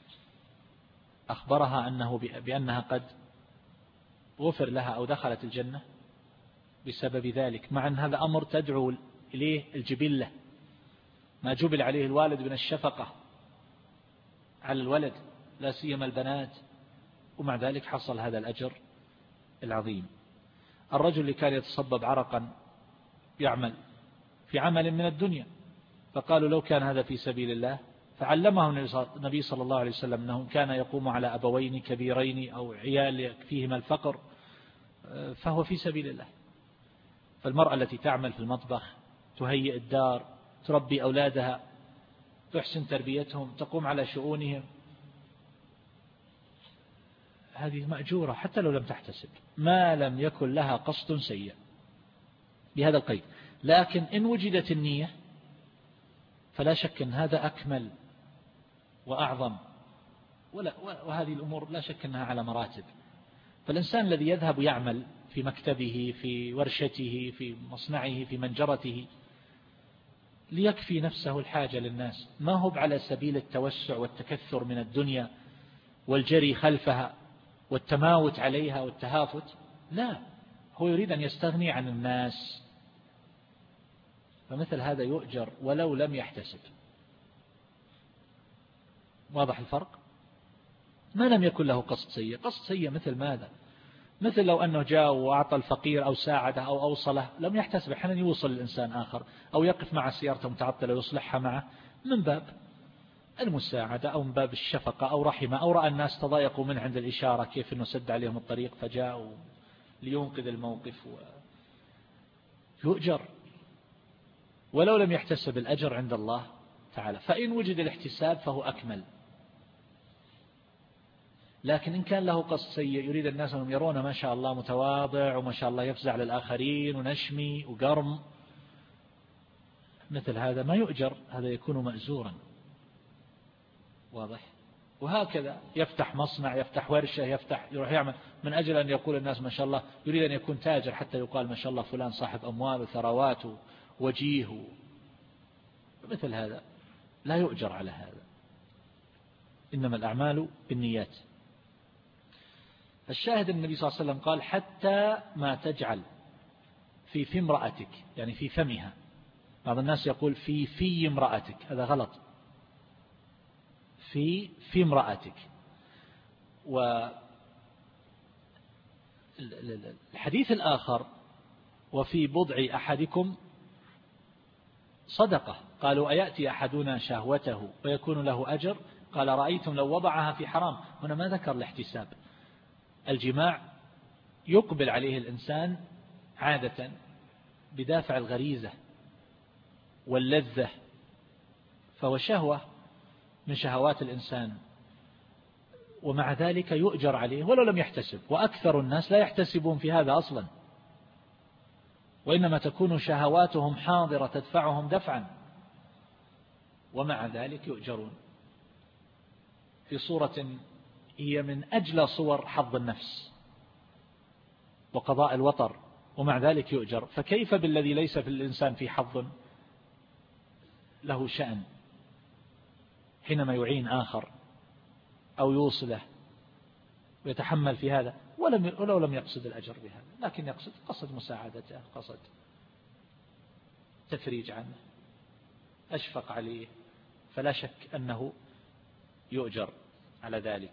أخبرها أنه بأنها قد غفر لها أو دخلت الجنة بسبب ذلك، مع أن هذا أمر تدعو إليه الجبلة، ما جبل عليه الوالد من الشفقة على الولد لا سيما البنات، ومع ذلك حصل هذا الأجر العظيم. الرجل اللي كان يتصبب عرقا يعمل في عمل من الدنيا، فقالوا لو كان هذا في سبيل الله، فعلمه النبي صلى الله عليه وسلم أنه كان يقوم على أبوين كبيرين أو عيال يكفيهما الفقر، فهو في سبيل الله. فالمرأة التي تعمل في المطبخ تهيئ الدار، تربي أولادها، تحسن تربيتهم، تقوم على شؤونهم، هذه مأجورة حتى لو لم تحتسب، ما لم يكن لها قصد سيء بهذا القيد. لكن إن وجدت النية فلا شك أن هذا أكمل وأعظم، وهذه الأمور لا شك أنها على مراتب. فالإنسان الذي يذهب يعمل في مكتبه، في ورشته، في مصنعه، في منجرته، ليكفي نفسه الحاجة للناس، ما هو على سبيل التوسع والتكثر من الدنيا والجري خلفها والتماوت عليها والتهافت، لا، هو يريد أن يستغني عن الناس، فمثل هذا يؤجر ولو لم يحتسب. واضح الفرق؟ ما لم يكن له قصد سيء. قصد سيء مثل ماذا؟ مثل لو أنه جاء وأعطى الفقير أو ساعده أو أوصله، لم يحتسب، أحيانا يوصل الإنسان آخر أو يقف مع سيارته متعطلة ويصلحها معه من باب المساعدة أو من باب الشفقة أو رحمة، أو رأى الناس تضايقوا منه عند الإشارة كيف أنه سد عليهم الطريق فجاءوا لينقذ الموقف، يؤجر ولو لم يحتسب الأجر عند الله تعالى. فإن وجد الاحتساب فهو أكمل. لكن إن كان له قصد سيء، يريد الناس أن يرون ما شاء الله متواضع وما شاء الله يفزع للآخرين ونشمي وقرم، مثل هذا ما يؤجر، هذا يكون مأزورا. واضح؟ وهكذا يفتح مصنع، يفتح ورشة، يفتح يروح يعمل من أجل أن يقول الناس ما شاء الله، يريد أن يكون تاجر حتى يقال ما شاء الله فلان صاحب أموال وثروات ووجيه، مثل هذا لا يؤجر على هذا، إنما الأعمال بالنيات. الشاهد النبي صلى الله عليه وسلم قال حتى ما تجعل في في امرأتك، يعني في فمها. بعض الناس يقول في في امرأتك، هذا غلط، في في امرأتك. والحديث الآخر وفي بضع أحدكم صدقة، قالوا أيأتي أحدنا شهوته ويكون له أجر؟ قال رأيتم لو وضعها في حرام. هنا ما ذكر الاحتساب. الجماع يقبل عليه الإنسان عادة بدافع الغريزة واللذة، فهو شهوة من شهوات الإنسان، ومع ذلك يؤجر عليه ولو لم يحتسب. وأكثر الناس لا يحتسبون في هذا أصلا، وإنما تكون شهواتهم حاضرة تدفعهم دفعا، ومع ذلك يؤجرون في صورة هي من أجل صور حظ النفس وقضاء الوطر، ومع ذلك يؤجر. فكيف بالذي ليس في الإنسان في حظ له شأن حينما يعين آخر أو يوصله ويتحمل في هذا ولم ولو لم يقصد الأجر بهذا، لكن يقصد قصد مساعدته، قصد تفريج عنه، أشفق عليه، فلا شك أنه يؤجر على ذلك.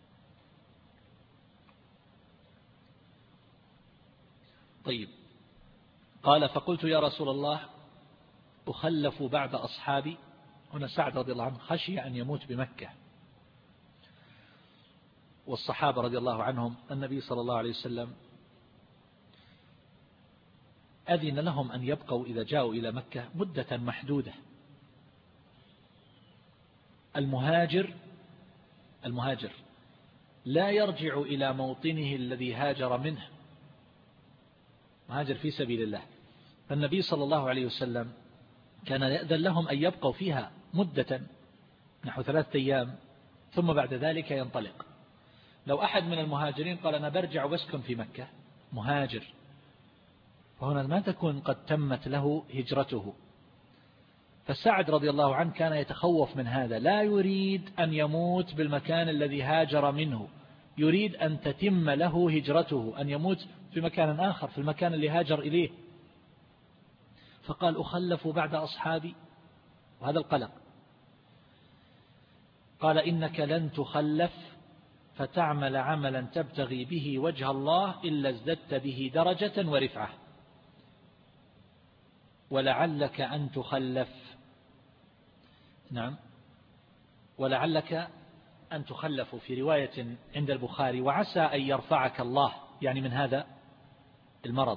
طيب، قال فقلت يا رسول الله أخلف بعد أصحابي. هنا سعد رضي الله عنه خشي أن يموت بمكة، والصحابة رضي الله عنهم النبي صلى الله عليه وسلم أذن لهم أن يبقوا إذا جاءوا إلى مكة مدة محدودة. المهاجر المهاجر لا يرجع إلى موطنه الذي هاجر منه، مهاجر في سبيل الله، فالنبي صلى الله عليه وسلم كان يأذن لهم أن يبقوا فيها مدة نحو ثلاثة أيام ثم بعد ذلك ينطلق. لو أحد من المهاجرين قال أنا برجع واسكن في مكة، مهاجر، فهنا ما تكون قد تمت له هجرته. فسعد رضي الله عنه كان يتخوف من هذا، لا يريد أن يموت بالمكان الذي هاجر منه، يريد أن تتم له هجرته، أن يموت في مكان آخر في المكان اللي هاجر إليه. فقال أخلف بعد أصحابي، وهذا القلق. قال إنك لن تخلف فتعمل عملا تبتغي به وجه الله إلا ازددت به درجة ورفعة، ولعلك أن تخلف. نعم، ولعلك أن تخلف في رواية عند البخاري وعسى أن يرفعك الله، يعني من هذا المرض.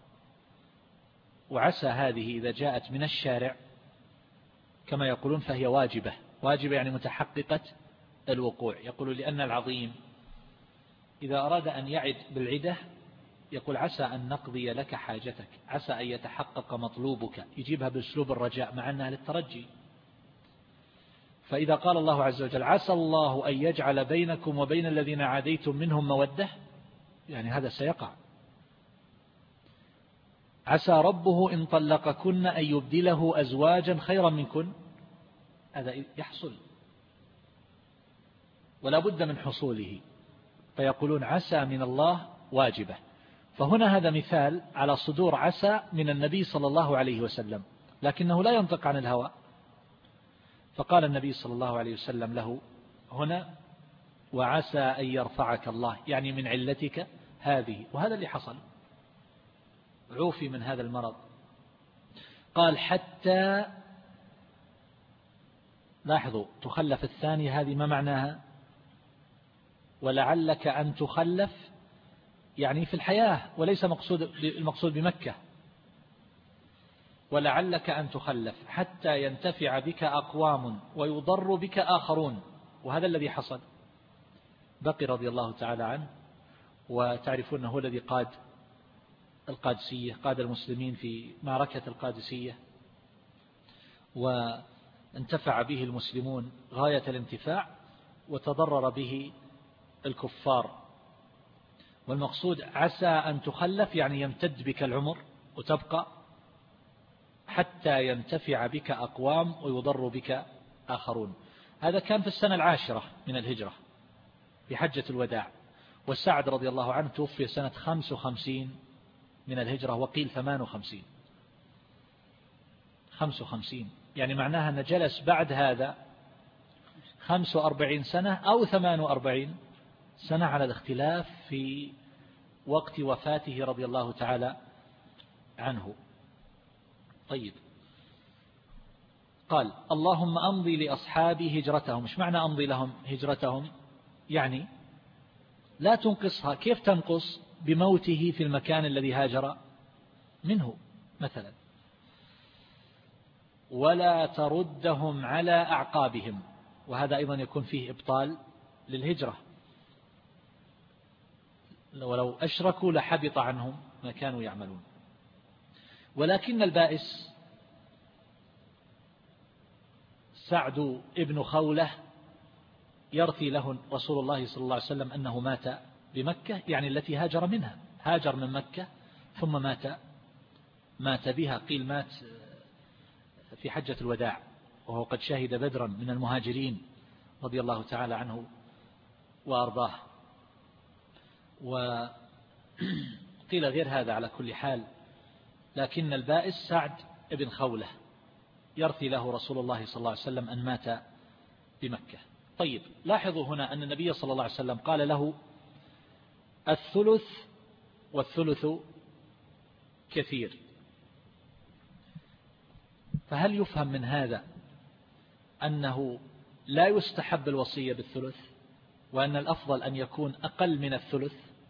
وعسى هذه إذا جاءت من الشارع كما يقولون فهي واجبة، واجبة يعني متحققة الوقوع. يقول لأن العظيم إذا أراد أن يعد بالعدة يقول عسى أن نقضي لك حاجتك، عسى أن يتحقق مطلوبك، يجيبها بأسلوب الرجاء مع أنها للترجي. فإذا قال الله عز وجل عسى الله أن يجعل بينكم وبين الذين عاديتم منهم مودة، يعني هذا سيقع. عسى ربه إن طلقكن أن يبدله أزواجا خيرا منكن، هذا يحصل ولا بد من حصوله، فيقولون عسى من الله واجبة. فهنا هذا مثال على صدور عسى من النبي صلى الله عليه وسلم، لكنه لا ينطق عن الهوى. فقال النبي صلى الله عليه وسلم له هنا وعسى أن يرفعك الله، يعني من علتك هذه، وهذا اللي حصل، عوفي من هذا المرض. قال حتى، لاحظوا تخلف الثانية هذه ما معناها؟ ولعلك أن تخلف يعني في الحياة وليس مقصود المقصود بمكة. ولعلك أن تخلف حتى ينتفع بك أقوام ويضر بك آخرون، وهذا الذي حصل. بقي رضي الله تعالى عنه، وتعرفون هو الذي قاد القادسية، قاد المسلمين في معركة القادسية، وانتفع به المسلمون غاية الانتفاع وتضرر به الكفار. والمقصود عسى أن تخلف يعني يمتد بك العمر وتبقى حتى ينتفع بك أقوام ويضر بك آخرون. هذا كان في السنة العاشرة من الهجرة في حجة الوداع، والسعد رضي الله عنه توفي سنة خمس وخمسين من الهجرة، وقيل ثمان وخمسين، خمس وخمسين، يعني معناها أن جلس بعد هذا خمس وأربعين سنة أو ثمان وأربعين سنة على الاختلاف في وقت وفاته رضي الله تعالى عنه. طيب، قال اللهم أمضي لأصحابي هجرتهم. مش معنى أمضي لهم هجرتهم؟ يعني لا تنقصها. كيف تنقص؟ بموته في المكان الذي هاجر منه مثلا. ولا تردهم على أعقابهم، وهذا أيضا يكون فيه إبطال للهجرة، ولو أشركوا لحبط عنهم ما كانوا يعملون. ولكن البائس سعد ابن خولة يرثي له رسول الله صلى الله عليه وسلم أنه مات بمكة، يعني التي هاجر منها، هاجر من مكة ثم مات مات بها. قيل مات في حجة الوداع وهو قد شهد بدرا من المهاجرين رضي الله تعالى عنه وأرضاه. وقيل غير هذا على كل حال، لكن البائس سعد ابن خولة يرثي له رسول الله صلى الله عليه وسلم أن مات بمكة. طيب، لاحظوا هنا أن النبي صلى الله عليه وسلم قال له الثلث والثلث كثير. فهل يفهم من هذا أنه لا يستحب الوصية بالثلث، وأن الأفضل أن يكون أقل من الثلث؟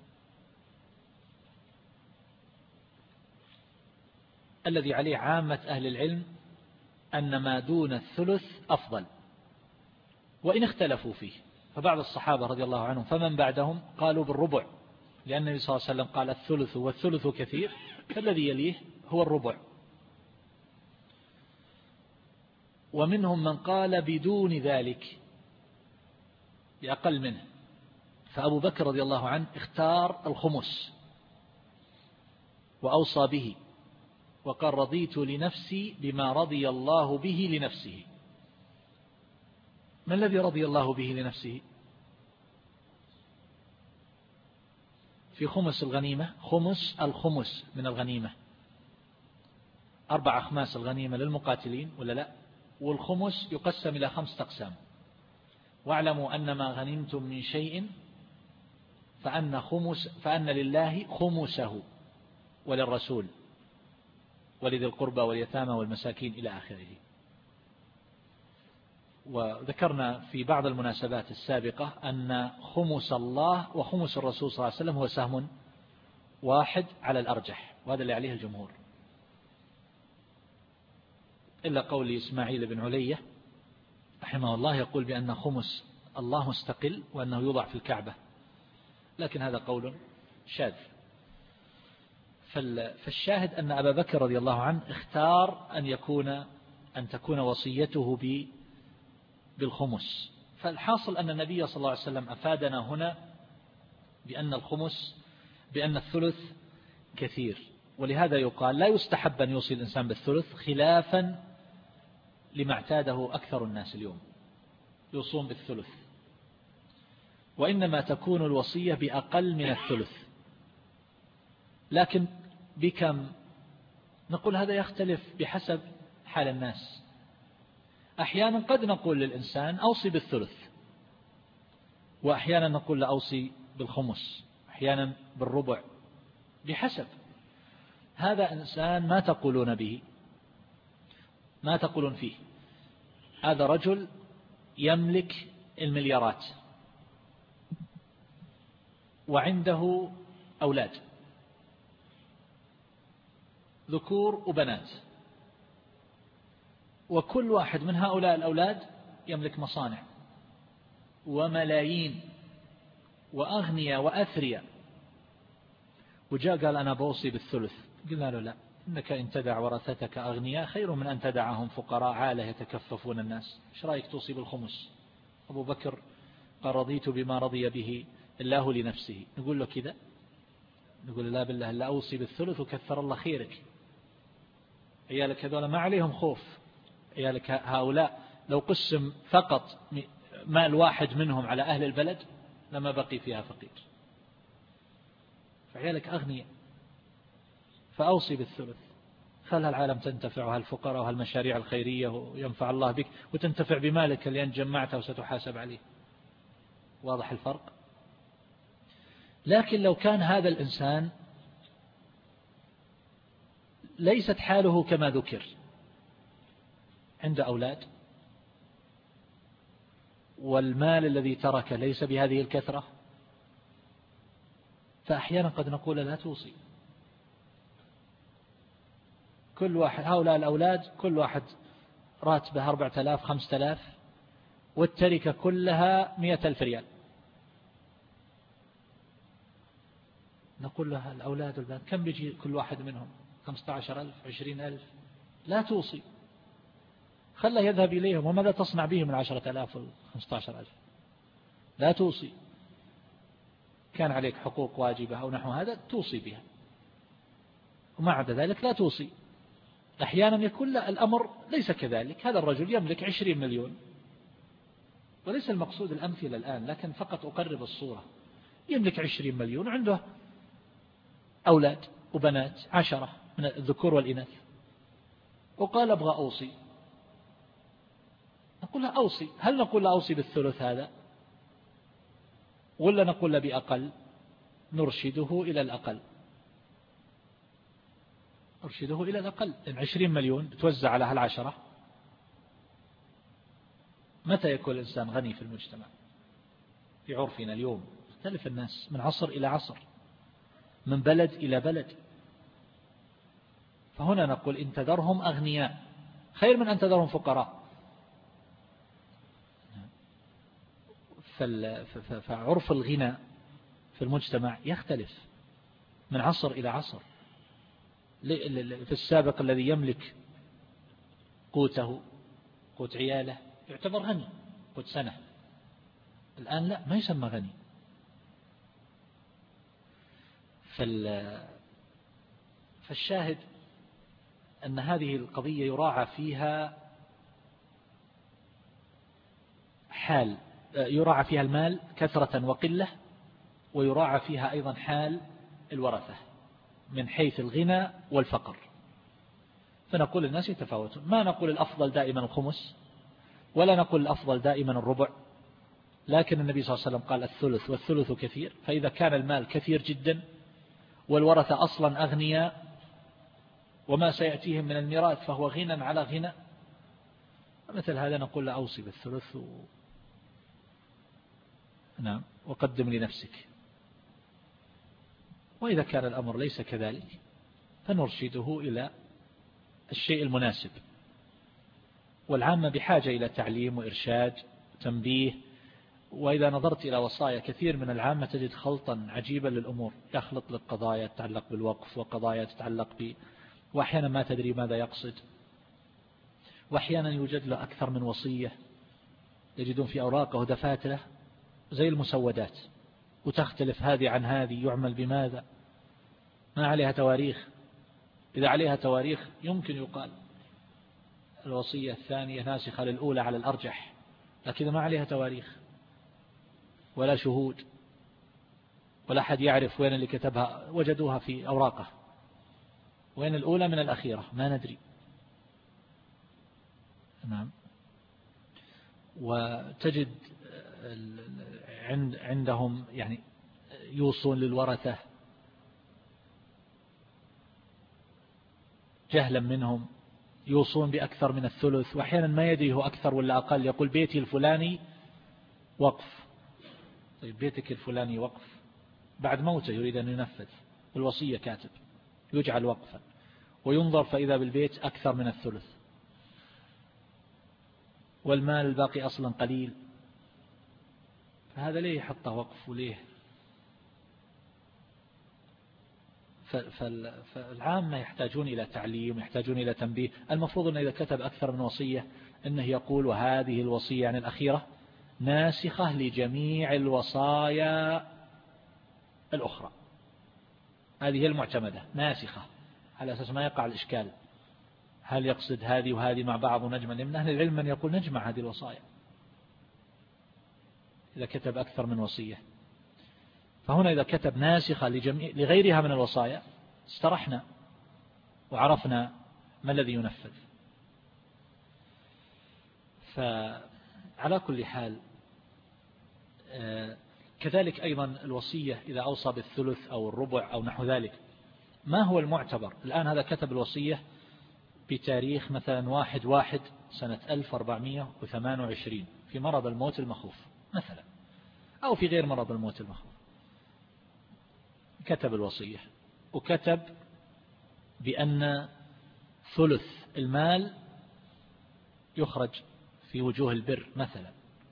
الذي عليه عامة أهل العلم أن ما دون الثلث أفضل، وإن اختلفوا فيه. فبعض الصحابة رضي الله عنهم فمن بعدهم قالوا بالربع، لأن النبي صلى الله عليه وسلم قال الثلث والثلث كثير، فالذي يليه هو الربع. ومنهم من قال بدون ذلك بأقل منه، فأبو بكر رضي الله عنه اختار الخمس وأوصى به، وقال رضيت لنفسي بما رضي الله به لنفسه. ما الذي رضي الله به لنفسه؟ في خمس الغنيمة، خمس الخمس من الغنيمة، أربع أخماس الغنيمة للمقاتلين ولا لا؟ والخمس يقسم إلى خمس أقسام. واعلموا أن ما غنمتم من شيء فأن, خمس فأن لله خمسه وللرسول ولذي القربى واليتامى والمساكين إلى آخره. وذكرنا في بعض المناسبات السابقة أن خمس الله وخمس الرسول صلى الله عليه وسلم هو سهم واحد على الأرجح، وهذا اللي عليه الجمهور، إلا قول إسماعيل بن علية رحمه الله يقول بأن خمس الله مستقل وأنه يوضع في الكعبة، لكن هذا قول شاذ. فالشاهد أن أبا بكر رضي الله عنه اختار أن يكون أن تكون وصيته بالخمس. فالحاصل أن النبي صلى الله عليه وسلم أفادنا هنا بأن الخمس بأن الثلث كثير، ولهذا يقال لا يستحب أن يوصي الإنسان بالثلث، خلافا لما اعتاده أكثر الناس اليوم يوصون بالثلث، وإنما تكون الوصية بأقل من الثلث. لكن بكم؟ نقول هذا يختلف بحسب حال الناس. أحيانا قد نقول للإنسان أوصي بالثلث، وأحيانا نقول لا أوصي بالخمس، أحيانا بالربع، بحسب. هذا إنسان ما تقولون به، ما تقولون فيه، هذا رجل يملك المليارات وعنده أولاد ذكور وبنات، وكل واحد من هؤلاء الأولاد يملك مصانع وملايين وأغنياء وأثرياء، وجاء قال أنا بوصي بالثلث. قلنا له لا، إنك إن تدع ورثتك أغنياء خير من أن تدعهم فقراء عالة يتكففون الناس. إيش رأيك توصي بالخمس؟ أبو بكر قال رضيت بما رضي به الله لنفسه. نقول له كذا؟ نقول لا بالله، لا أوصي بالثلث وكثر الله خيرك. عيالك هذول ما عليهم خوف، عيالك هؤلاء لو قسم فقط مال واحد منهم على أهل البلد لما بقي فيها فقير، فعيالك أغنياء، فأوصي بالثلث، خلها العالم تنتفع، وهالفقراء وهالمشاريع الخيرية، وينفع الله بك وتنتفع بمالك اللي أنت جمعته وستحاسب عليه. واضح الفرق؟ لكن لو كان هذا الإنسان ليست حاله كما ذكر، عنده أولاد والمال الذي ترك ليس بهذه الكثرة، فأحيانا قد نقول لا توصي، كل واحد هؤلاء الأولاد كل واحد راتبه أربعة آلاف خمسة آلاف والتركة كلها مئة ألف ريال. نقول لها الأولاد والبنات كم بيجي كل واحد منهم؟ خمسة عشر ألف عشرين ألف. لا توصي، خله يذهب إليهم، وماذا تصنع بهم العشرة آلاف والخمسة عشر ألف؟ لا توصي. كان عليك حقوق واجبة أو نحو هذا توصي بها، وما عدا ذلك لا توصي. أحيانا يكون الأمر ليس كذلك، هذا الرجل يملك عشرين مليون، وليس المقصود الأمثلة الآن، لكن فقط أقرب الصورة. يملك عشرين مليون وعنده أولاد وبنات عشرة من الذكور والإناث، وقال أبغى أوصي. نقول له أوصي. هل نقول له أوصي بالثلث هذا ولا نقول له بأقل؟ نرشده إلى الأقل، نرشده إلى الأقل. إن عشرين مليون توزع على هالعشرة، متى يكون الإنسان غني في المجتمع؟ في عرفنا اليوم يختلف الناس من عصر إلى عصر، من بلد إلى بلد. فهنا نقول إن تذرهم أغنياء خير من أن تذرهم فقراء. فعرف الغنى في المجتمع يختلف من عصر إلى عصر. في السابق الذي يملك قوته قوت عياله يعتبر غني قوت سنة، الآن لا، ما يسمى غني. فالشاهد أن هذه القضية يراعى فيها حال، يراعى فيها المال كثرة وقلة، ويراعى فيها أيضا حال الورثة من حيث الغنى والفقر. فنقول الناس يتفاوتون، ما نقول الأفضل دائما الخمس، ولا نقول الأفضل دائما الربع، لكن النبي صلى الله عليه وسلم قال الثلث، والثلث كثير. فإذا كان المال كثير جدا والورثة أصلا أغنياء وما سيأتيهم من الميراث فهو غنى على غنى، مثل هذا نقول له أوصي بالثلث و... نعم وقدم لنفسك. وإذا كان الأمر ليس كذلك فنرشده إلى الشيء المناسب. والعامة بحاجة إلى تعليم وإرشاد وتنبيه. وإذا نظرت إلى وصايا كثير من العامة تجد خلطا عجيبا للأمور، يخلط لك قضايا تتعلق بالوقف وقضايا تتعلق ب وأحيانا ما تدري ماذا يقصد، وأحيانا يوجد له أكثر من وصية، يجدون في أوراقه ودفاتره زي المسودات، وتختلف هذه عن هذه، يعمل بماذا، ما عليها تواريخ. إذا عليها تواريخ يمكن يقال الوصية الثانية ناسخة للأولى على الأرجح، لكن ما عليها تواريخ ولا شهود ولا أحد يعرف وين اللي كتبها، وجدوها في أوراقه، وين الأولى من الأخيرة ما ندري. نعم. وتجد عندهم يعني يوصون للورثة جهلا منهم، يوصون بأكثر من الثلث، وأحيانا ما يدري هو أكثر ولا أقل. يقول بيتي الفلاني وقف. طيب بيتك الفلاني وقف، بعد موته يريد أن ينفذ، الوصية كاتب يجعل وقفا، وينظر فإذا بالبيت أكثر من الثلث، والمال الباقي أصلا قليل، فهذا ليه يحطه وقف وليه؟ فالعامة يحتاجون إلى تعليم، يحتاجون إلى تنبيه. المفروض أن إذا كتب أكثر من وصية أنه يقول وهذه الوصية يعني الأخيرة ناسخة لجميع الوصايا الأخرى، هذه المعتمدة ناسخة، على أساس ما يقع الإشكال، هل يقصد هذه وهذه مع بعض ونجمع؟ من أهل العلم من يقول نجمع هذه الوصايا إذا كتب أكثر من وصية. فهنا إذا كتب ناسخة لجميع لغيرها من الوصايا استرحنا وعرفنا ما الذي ينفذ. فعلى كل حال كذلك أيضا الوصية إذا أوصى بالثلث أو الربع أو نحو ذلك، ما هو المعتبر؟ الآن هذا كتب الوصية بتاريخ مثلا واحد واحد سنة ألف وأربعمائة وثمانية وعشرين في مرض الموت المخوف مثلا، أو في غير مرض الموت المخوف، كتب الوصية وكتب بأن ثلث المال يخرج في وجوه البر مثلا،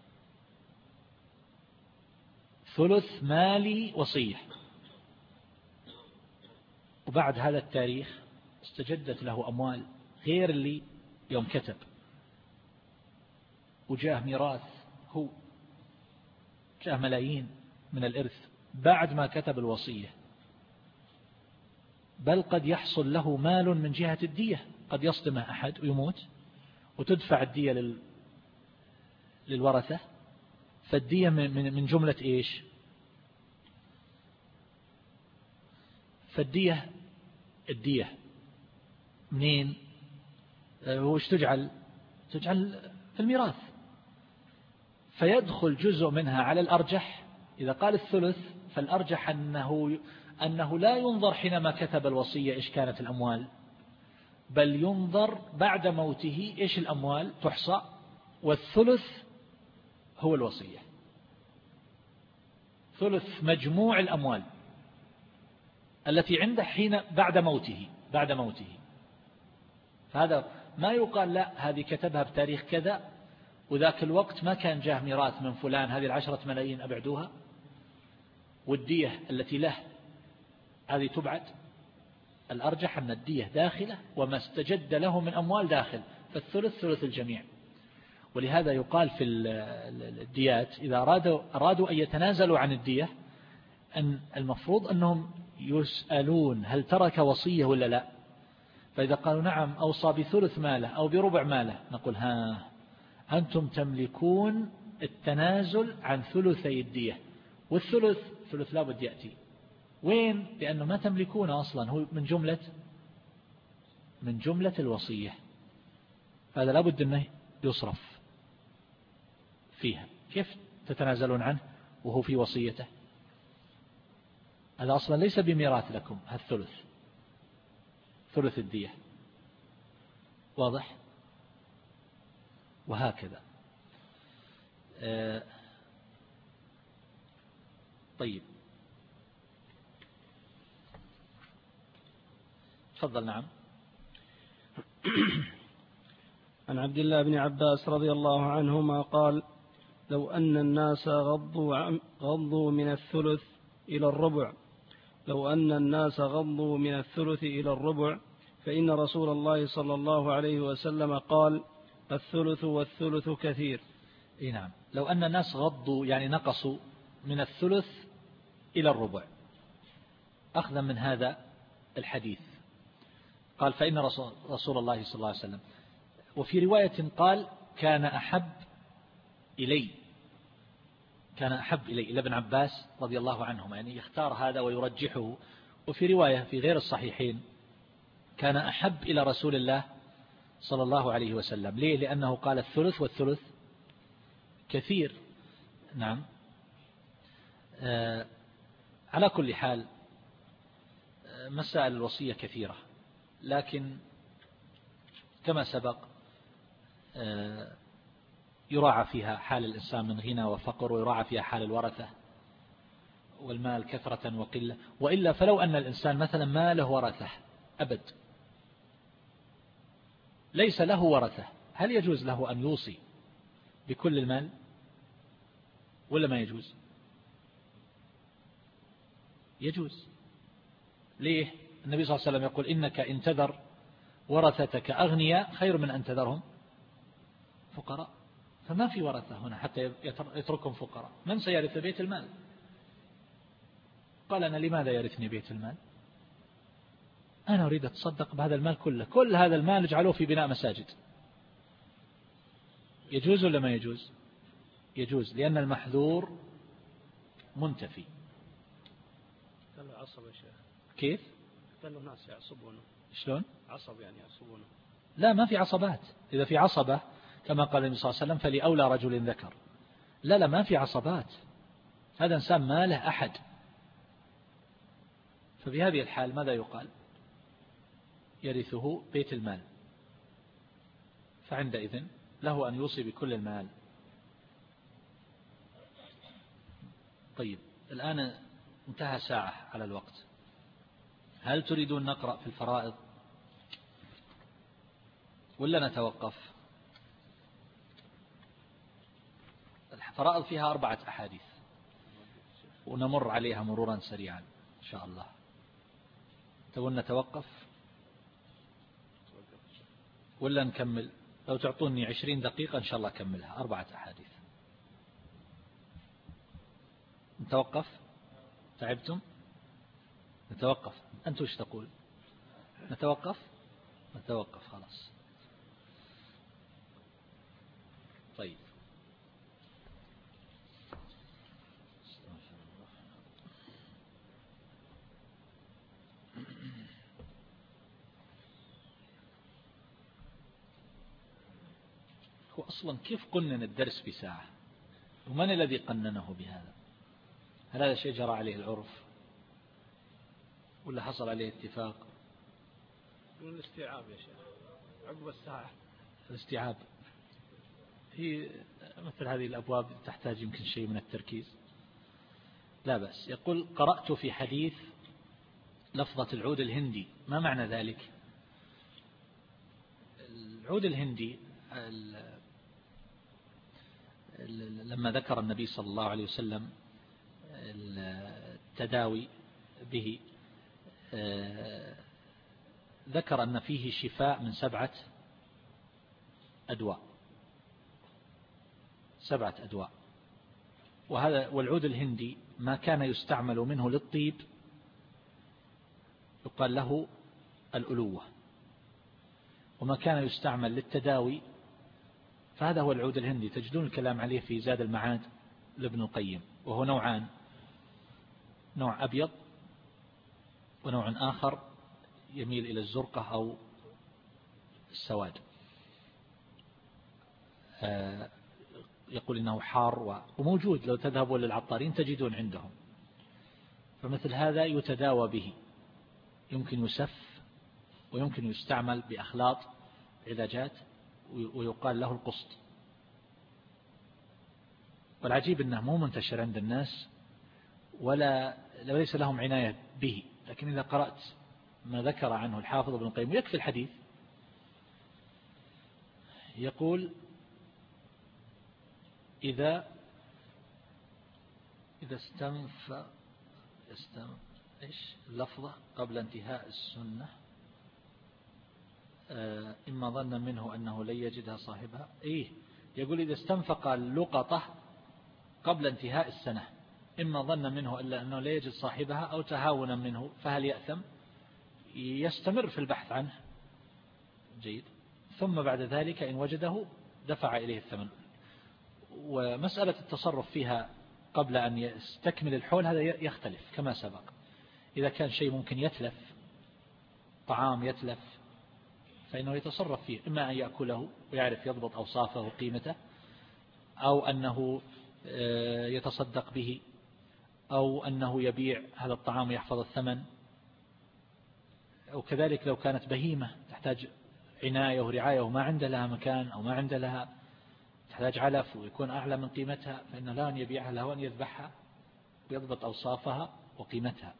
ثلث مالي وصية، وبعد هذا التاريخ استجدت له أموال غير اللي يوم كتب، وجاء ميراث، هو جاء ملايين من الإرث بعد ما كتب الوصية، بل قد يحصل له مال من جهة الدية، قد يصدمه أحد ويموت وتدفع الدية لل... للورثة، فالدية من من جملة إيش؟ فالدية الدية منين؟ وش تجعل؟ تجعل في الميراث، فيدخل جزء منها على الأرجح. إذا قال الثلث فالأرجح أنه أنه لا ينظر حينما كتب الوصية إيش كانت الأموال، بل ينظر بعد موته إيش الأموال تحصى، والثلث هو الوصية، ثلث مجموع الأموال التي عنده حين بعد موته بعد موته فهذا ما يقال لا هذه كتبها بتاريخ كذا وذاك الوقت ما كان جاه ميراث من فلان، هذه العشرة ملايين أبعدوها، والدية التي له هذه تبعد. الأرجح أن الدية داخلة وما استجد له من أموال داخل، فالثلث ثلث الجميع. ولهذا يقال في الديات إذا أرادوا, أرادوا أن يتنازلوا عن الدية أن المفروض أنهم يسألون هل ترك وصية ولا لا، فإذا قالوا نعم أوصى بثلث ماله أو بربع ماله، نقول ها أنتم تملكون التنازل عن ثلثي الدية، والثلث ثلث لا بد يأتي وين؟ لأنه ما تملكونه أصلا، هو من جملة من جملة الوصية، هذا لا بد أنه يصرف فيها. كيف تتنازلون عنه وهو في وصيته؟ هذا أصلا ليس بميراث لكم، هالثلث ثلث الدية، واضح؟ وهكذا. آه طيب تفضل. نعم. عن عبد الله بن عباس رضي الله عنهما قال: لو أن الناس غضوا, غضوا من الثلث إلى الربع لو أن الناس غضوا من الثلث إلى الربع فإن رسول الله صلى الله عليه وسلم قال: الثلث والثلث كثير. إيه نعم. لو أن الناس غضوا يعني نقصوا من الثلث إلى الربع أخذا من هذا الحديث، قال فإن رسول, رسول الله صلى الله عليه وسلم. وفي رواية قال كان أحب إلي كان أحب إلي إلى ابن عباس رضي الله عنهما، يعني يختار هذا ويرجحه. وفي رواية في غير الصحيحين كان أحب إلى رسول الله صلى الله عليه وسلم. ليه؟ لأنه قال الثلث والثلث كثير. نعم. آه على كل حال مسائل الوصية كثيرة، لكن كما سبق آه يراعى فيها حال الإنسان من غنى وفقر، ويراعى فيها حال الورثة والمال كثرة وقلة. وإلا فلو أن الإنسان مثلا ما له ورثة أبد، ليس له ورثة، هل يجوز له أن يوصي بكل المال ولا ما يجوز؟ يجوز. ليه؟ النبي صلى الله عليه وسلم يقول إنك إن تذر ورثتك أغنياء خير من أن تذرهم فقراء. فما في ورثة هنا حتى يتركهم فقراء. من سيرث بيت المال؟ قال أنا لماذا يرثني بيت المال؟ أنا أريد أتصدق بهذا المال كله، كل هذا المال اجعلوه في بناء مساجد. يجوز ولا ما يجوز؟ يجوز، لأن المحذور منتفي. قال له عصب يا شيخ. كيف؟ قال له ناس يعصبونه. شلون؟ عصب يعني يعصبونه. لا، ما في عصبات. إذا في عصبة كما قال النبي صلى الله عليه وسلم فلأولى رجل ذكر. لا لا، ما في عصبات، هذا إنسان ما له أحد. ففي هذه الحال ماذا يقال؟ يرثه بيت المال، فعندئذ له أن يوصي بكل المال. طيب الآن انتهى ساعة على الوقت، هل تريدون نقرأ في الفرائض؟ ولا نتوقف؟ الفرائض فيها أربعة أحاديث ونمر عليها مرورا سريعا إن شاء الله. تقول نتوقف ولا نكمل؟ لو تعطوني عشرين دقيقة إن شاء الله أكملها. أربعة أحاديث. نتوقف؟ تعبتم؟ نتوقف. أنتوا إيش تقول؟ نتوقف؟ نتوقف خلاص. طيب. هو أصلا كيف قنن الدرس بساعة؟ ومن الذي قننه بهذا؟ هل هذا شيء جرى عليه العرف ولا حصل عليه اتفاق؟ من الاستيعاب يا شيخ عقب الساعة. الاستيعاب هي مثل هذه الأبواب تحتاج يمكن شيء من التركيز. لا بس. يقول قرأت في حديث لفظة العود الهندي، ما معنى ذلك؟ العود الهندي لما ذكر النبي صلى الله عليه وسلم التداوي به ذكر أن فيه شفاء من سبعة أدواء. سبعة أدواء. وهذا والعود الهندي ما كان يستعمل منه للطيب يقال له الألوة، وما كان يستعمل للتداوي فهذا هو العود الهندي. تجدون الكلام عليه في زاد المعاد لابن القيم، وهو نوعان، نوع أبيض ونوع آخر يميل إلى الزرقة أو السواد. يقول إنه حار وموجود، لو تذهبوا للعطارين تجدون عندهم. فمثل هذا يتداوى به، يمكن يسف ويمكن يستعمل بأخلاط علاجات ويقال له القسط. والعجيب أنه مو منتشر عند الناس ولا ليس لهم عناية به، لكن إذا قرأت ما ذكر عنه الحافظ ابن القيم يكفي الحديث. يقول إذا إذا استنف استنف إيش اللفظة قبل انتهاء السنة إما ظن منه أنه لن يجدها صاحبها. إيه يقول إذا استنفق اللقطة قبل انتهاء السنة إما ظن منه أنه لا يجد صاحبها أو تهاونا منه، فهل يأثم؟ يستمر في البحث عنه. جيد. ثم بعد ذلك إن وجده دفع إليه الثمن. ومسألة التصرف فيها قبل أن يستكمل الحول هذا يختلف كما سبق. إذا كان شيء ممكن يتلف، طعام يتلف، فإنه يتصرف فيه، إما أن يأكله ويعرف يضبط أوصافه وقيمته، أو أنه يتصدق به، أو أنه يبيع هذا الطعام ويحفظ الثمن. أو كذلك لو كانت بهيمة تحتاج عناية ورعاية وما عنده لها مكان أو ما عنده لها تحتاج علف ويكون أعلى من قيمتها، فإنه لا أن يبيعها له أن يذبحها ويضبط أوصافها وقيمتها.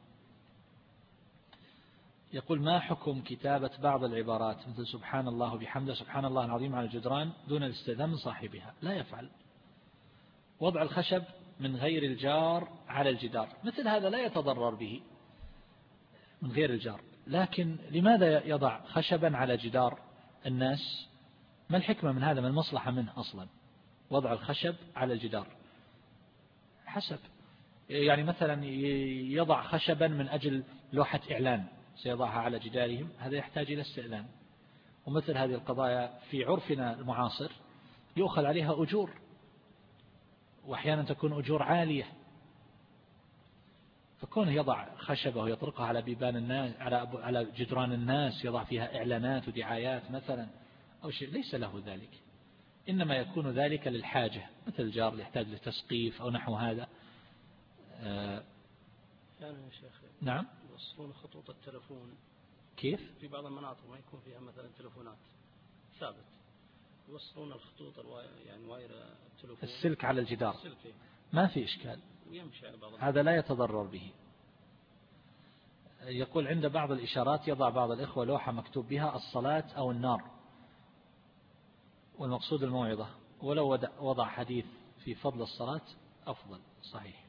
يقول ما حكم كتابة بعض العبارات مثل سبحان الله وبحمده سبحان الله العظيم على الجدران دون الاستئذان من صاحبها؟ لا يفعل. وضع الخشب من غير الجار على الجدار مثل هذا لا يتضرر به من غير الجار، لكن لماذا يضع خشبا على جدار الناس؟ ما الحكمة من هذا؟ ما المصلحة منه أصلا وضع الخشب على الجدار؟ حسب، يعني مثلا يضع خشبا من أجل لوحة إعلان سيضعها على جدارهم، هذا يحتاج إلى استئذان. ومثل هذه القضايا في عرفنا المعاصر يؤخذ عليها أجور، وأحيانا تكون أجور عالية، فكونه يضع خشبة ويطرقها على بيبان الناس على على جدران الناس يضع فيها إعلانات ودعايات مثلا أو شيء ليس له ذلك، إنما يكون ذلك للحاجة، مثل الجار اللي يحتاج لتسقيف أو نحو هذا. آه يعني يا شيخ نعم يوصلون خطوط التلفون كيف؟ في بعض المناطق ما يكون فيها مثلا تلفونات ثابت، يوصلون الخطوط الواير يعني واير التلفون السلك على الجدار، السلك ما في إشكال، ويمشي على بعض هذا لا يتضرر به. يقول عند بعض الإشارات يضع بعض الإخوة لوحة مكتوب بها الصلاة أو النار والمقصود الموعظة، ولو وضع حديث في فضل الصلاة أفضل. صحيح.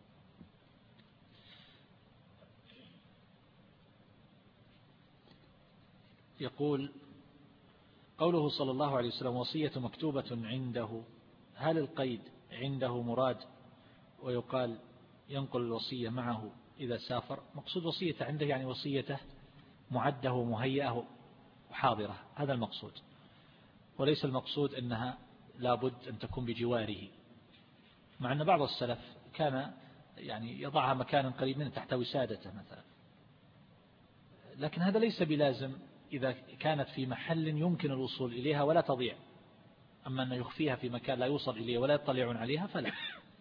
يقول قوله صلى الله عليه وسلم وصية مكتوبة عنده، هل القيد عنده مراد ويقال ينقل الوصية معه إذا سافر؟ مقصود وصية عنده يعني وصيته معده ومهيئة وحاضرة، هذا المقصود، وليس المقصود أنها لابد أن تكون بجواره، مع أن بعض السلف كان يعني يضعها مكانا قريب منه تحت وسادته مثلا، لكن هذا ليس بلازم إذا كانت في محل يمكن الوصول إليها ولا تضيع. أما أن يخفيها في مكان لا يوصل إليه ولا يطلعون عليها فلا.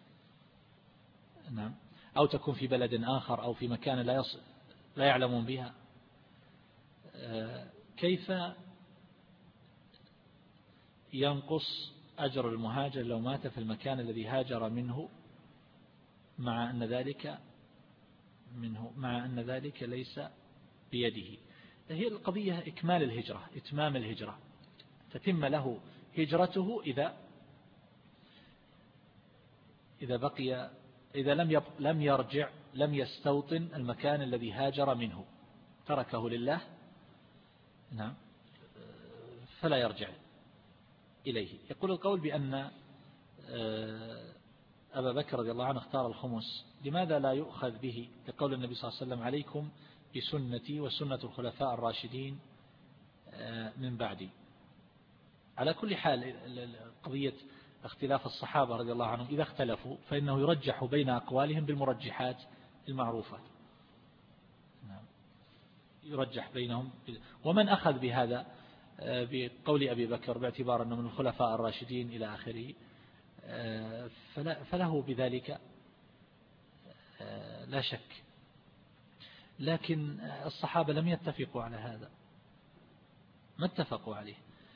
نعم. أو تكون في بلد آخر أو في مكان لا يصل لا يعلمون بها. كيف ينقص أجر المهاجر لو مات في المكان الذي هاجر منه مع أن ذلك منه مع أن ذلك ليس بيده؟ هي القضية إكمال الهجرة، إتمام الهجرة، تتم له هجرته إذا إذا بقي إذا لم يب لم يرجع لم يستوطن المكان الذي هاجر منه، تركه لله، نعم، فلا يرجع إليه. يقول القول بأن أبا بكر رضي الله عنه اختار الخمس، لماذا لا يؤخذ به؟ لقول النبي صلى الله عليه وسلم عليكم بسنتي وسنة الخلفاء الراشدين من بعدي. على كل حال قضية اختلاف الصحابة رضي الله عنهم إذا اختلفوا فإنه يرجح بين أقوالهم بالمرجحات المعروفة، يرجح بينهم. ومن أخذ بهذا بقول أبي بكر باعتبار أنه من الخلفاء الراشدين إلى آخره فله بذلك لا شك، لكن الصحابة لم يتفقوا على هذا، ما اتفقوا عليه.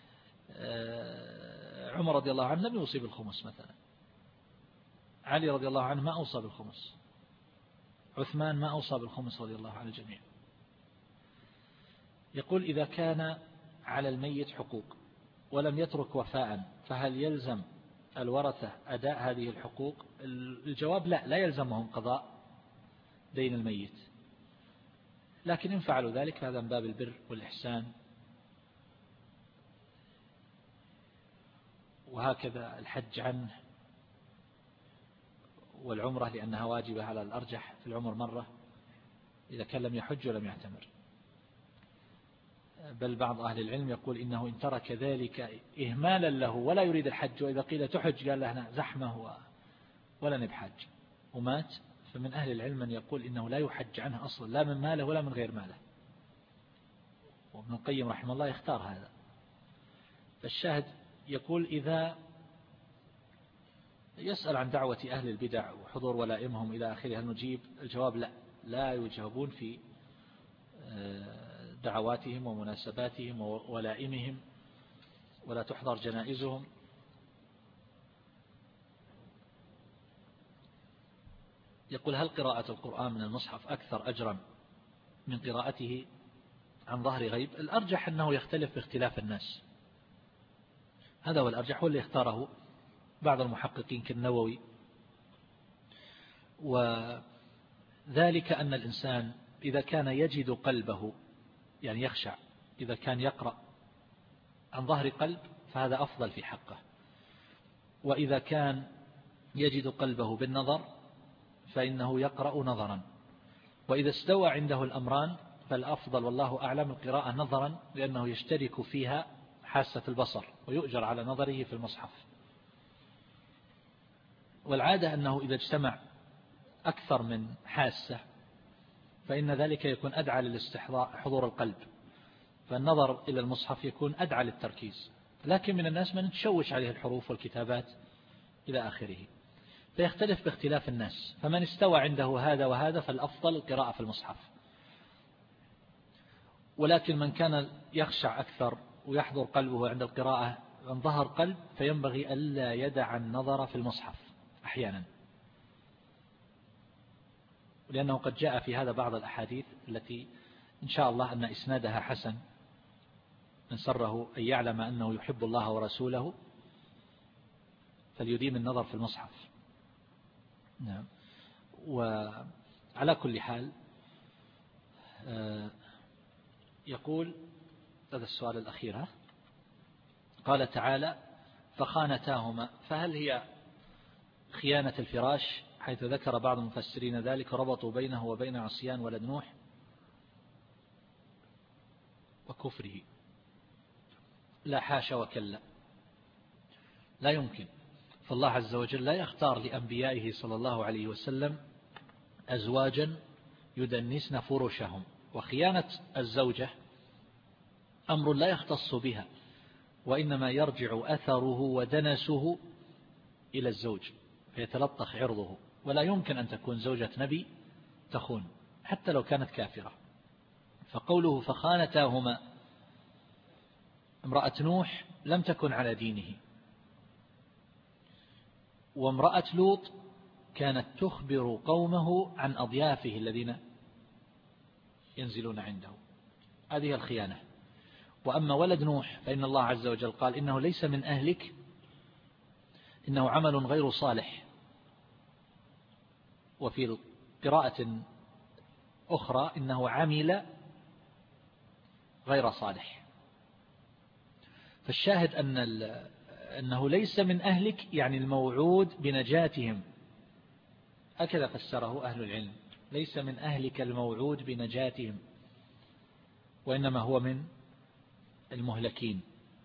عمر رضي الله عنه لم يوصي بالخمس مثلا، علي رضي الله عنه ما أوصى بالخمس، عثمان ما أوصى بالخمس رضي الله عن الجميع. يقول إذا كان على الميت حقوق ولم يترك وفاء فهل يلزم الورثة أداء هذه الحقوق؟ الجواب لا، لا يلزمهم قضاء دين الميت، لكن إن فعلوا ذلك هذا من باب البر والإحسان. وهكذا الحج عنه والعمرة لأنها واجبة على الأرجح في العمر مرة إذا كان لم يحج ولم يعتمر. بل بعض أهل العلم يقول إنه إن ترك ذلك إهمالا له ولا يريد الحج، وإذا قيل تحج قال له زحمة ولا نبحج ومات، فمن أهل العلم من يقول إنه لا يحج عنه أصلا لا من ماله ولا من غير ماله، وابن القيم رحمه الله يختار هذا. فالشاهد يقول إذا يسأل عن دعوة أهل البدع وحضور ولائمهم إلى آخره هل نجيب؟ الجواب لا، لا يجابون في دعواتهم ومناسباتهم وولائمهم ولا تحضر جنائزهم. يقول هل قراءة القرآن من المصحف أكثر أجرا من قراءته عن ظهر غيب؟ الأرجح أنه يختلف باختلاف الناس، هذا هو الأرجح، هو اللي اختاره بعض المحققين كالنووي. وذلك أن الإنسان إذا كان يجد قلبه يعني يخشع، إذا كان يقرأ عن ظهر قلب فهذا أفضل في حقه، وإذا كان يجد قلبه بالنظر فإنه يقرأ نظرا، وإذا استوى عنده الأمران فالأفضل والله أعلم القراءة نظرا، لأنه يشترك فيها حاسة البصر ويؤجر على نظره في المصحف. والعادة أنه إذا اجتمع أكثر من حاسة فإن ذلك يكون أدعى للاستحضار حضور القلب، فالنظر إلى المصحف يكون أدعى للتركيز. لكن من الناس من تشوش عليه الحروف والكتابات إلى آخره، فيختلف باختلاف الناس، فمن استوى عنده هذا وهذا فالأفضل القراءة في المصحف. ولكن من كان يخشع أكثر ويحضر قلبه عند القراءة عن ظهر قلب فينبغي ألا يدع النظر في المصحف أحيانا، لأنه قد جاء في هذا بعض الأحاديث التي إن شاء الله أن إسنادها حسن من سره أن يعلم أنه يحب الله ورسوله فليديم النظر في المصحف. نعم. وعلى كل حال يقول هذا السؤال الأخير، ها؟ قال تعالى فخانتاهما، فهل هي خيانة الفراش حيث ذكر بعض المفسرين ذلك ربطوا بينه وبين عصيان ولد نوح وكفره؟ لا حاشا وكلا، لا يمكن. فالله عز وجل لا يختار لأنبيائه صلى الله عليه وسلم أزواجا يدنسن فرشهم، وخيانة الزوجة أمر لا يختص بها، وإنما يرجع أثره ودنسه إلى الزوج فيتلطخ عرضه، ولا يمكن أن تكون زوجة نبي تخون حتى لو كانت كافرة. فقوله فخانتاهما، امرأة نوح لم تكن على دينه، وامرأة لوط كانت تخبر قومه عن أضيافه الذين ينزلون عنده، هذه الخيانة. وأما ولد نوح فإن الله عز وجل قال إنه ليس من أهلك، إنه عمل غير صالح. وفي قراءة أخرى إنه عمل غير صالح. فالشاهد أن أنه ليس من أهلك يعني الموعود بنجاتهم، هكذا فسره أهل العلم، ليس من أهلك الموعود بنجاتهم، وإنما هو من المهلكين.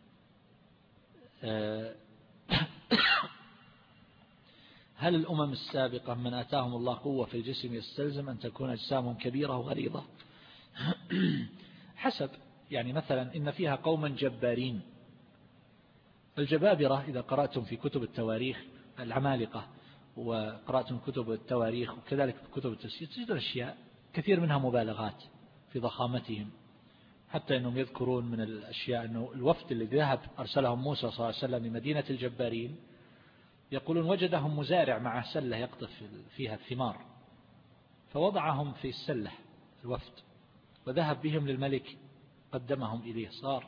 هل الأمم السابقة من آتاهم الله قوة في الجسم يستلزم أن تكون أجسامهم كبيرة وغليظة؟ حسب، يعني مثلا إن فيها قوما جبارين. الجبابرة إذا قرأتم في كتب التواريخ العمالقة وقرأتم كتب التواريخ وكذلك في كتب التفسير تجد أشياء كثير منها مبالغات في ضخامتهم، حتى أنهم يذكرون من الأشياء أنه الوفد اللي ذهب أرسلهم موسى صلى الله عليه وسلم لمدينة الجبارين يقولون وجدهم مزارع مع سلة يقطف فيها الثمار، فوضعهم في السلة الوفد وذهب بهم للملك قدمهم إليه. صار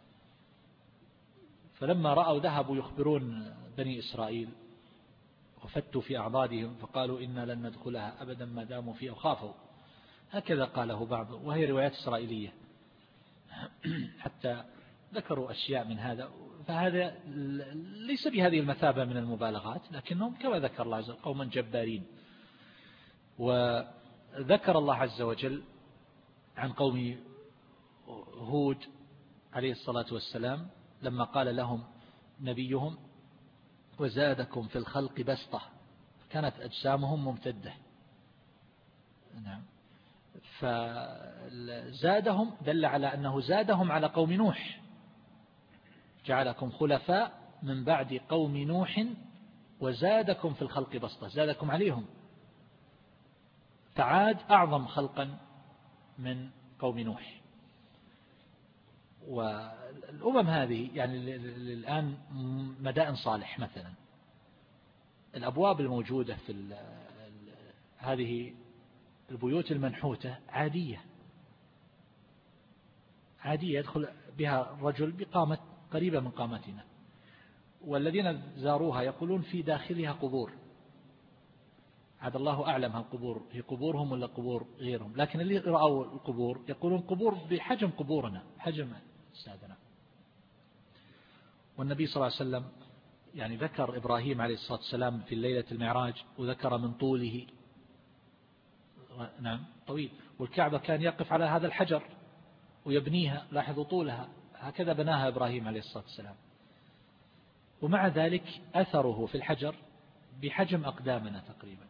فلما رأوا ذهبوا يخبرون بني إسرائيل وفتوا في أعضادهم فقالوا إنا لن ندخلها أبدا ما داموا فيها وخافوا. هكذا قاله بعض، وهي روايات إسرائيلية حتى ذكروا أشياء من هذا. فهذا ليس بهذه المثابة من المبالغات، لكنهم كما ذكر الله عز وجل قوما جبارين. وذكر الله عز وجل عن قوم هود عليه الصلاة والسلام لما قال لهم نبيهم وزادكم في الخلق بسطة، كانت أجسامهم ممتدة. نعم. فزادهم دل على أنه زادهم على قوم نوح، جعلكم خلفاء من بعد قوم نوح وزادكم في الخلق بسطة، زادكم عليهم، فعاد أعظم خلقا من قوم نوح. والأمم هذه يعني الآن مدائن صالح مثلا، الأبواب الموجودة في هذه البيوت المنحوتة عادية عادية يدخل بها الرجل بقامة قريبة من قامتنا، والذين زاروها يقولون في داخلها قبور، عاد الله أعلم هالقبور هي قبورهم ولا قبور غيرهم، لكن اللي رأوا القبور يقولون قبور بحجم قبورنا، حجم سادنا. والنبي صلى الله عليه وسلم يعني ذكر إبراهيم عليه الصلاة والسلام في الليلة المعراج وذكر من طوله، نعم طويل، والكعبة كان يقف على هذا الحجر ويبنيها، لاحظوا طولها، هكذا بناها إبراهيم عليه الصلاة والسلام، ومع ذلك أثره في الحجر بحجم أقدامنا تقريبا.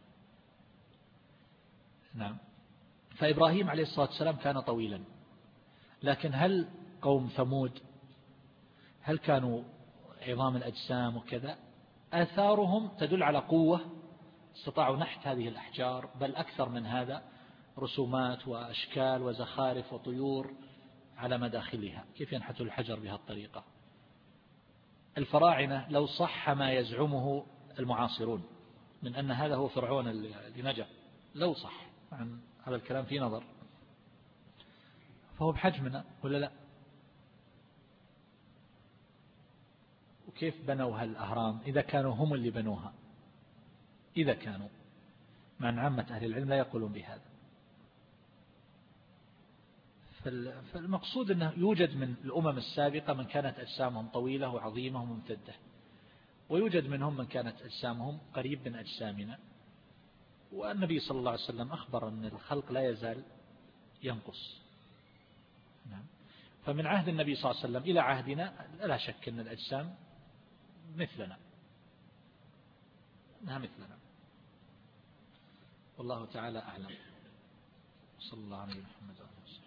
نعم. فإبراهيم عليه الصلاة والسلام كان طويلا، لكن هل قوم ثمود هل كانوا عظام الأجسام وكذا؟ آثارهم تدل على قوة، استطاعوا نحت هذه الأحجار، بل أكثر من هذا، رسومات وأشكال وزخارف وطيور على مداخلها، كيف ينحتوا الحجر بهالطريقة؟ الفراعنة لو صح ما يزعمه المعاصرون من أن هذا هو فرعون اللي نجا، لو صح عن هذا الكلام في نظر، فهو بحجمنا ولا لا؟ كيف بنوا هالأهرام إذا كانوا هم اللي بنوها، إذا كانوا، مع أن عامة أهل العلم لا يقولون بهذا. فالمقصود أنه يوجد من الأمم السابقة من كانت أجسامهم طويلة وعظيمة وممتدة، ويوجد منهم من كانت أجسامهم قريب من أجسامنا، والنبي صلى الله عليه وسلم أخبر أن الخلق لا يزال ينقص. نعم. فمن عهد النبي صلى الله عليه وسلم إلى عهدنا لا شك أن الأجسام مثلنا، أنها مثلنا، والله تعالى أعلم. صلى الله عليه وسلم.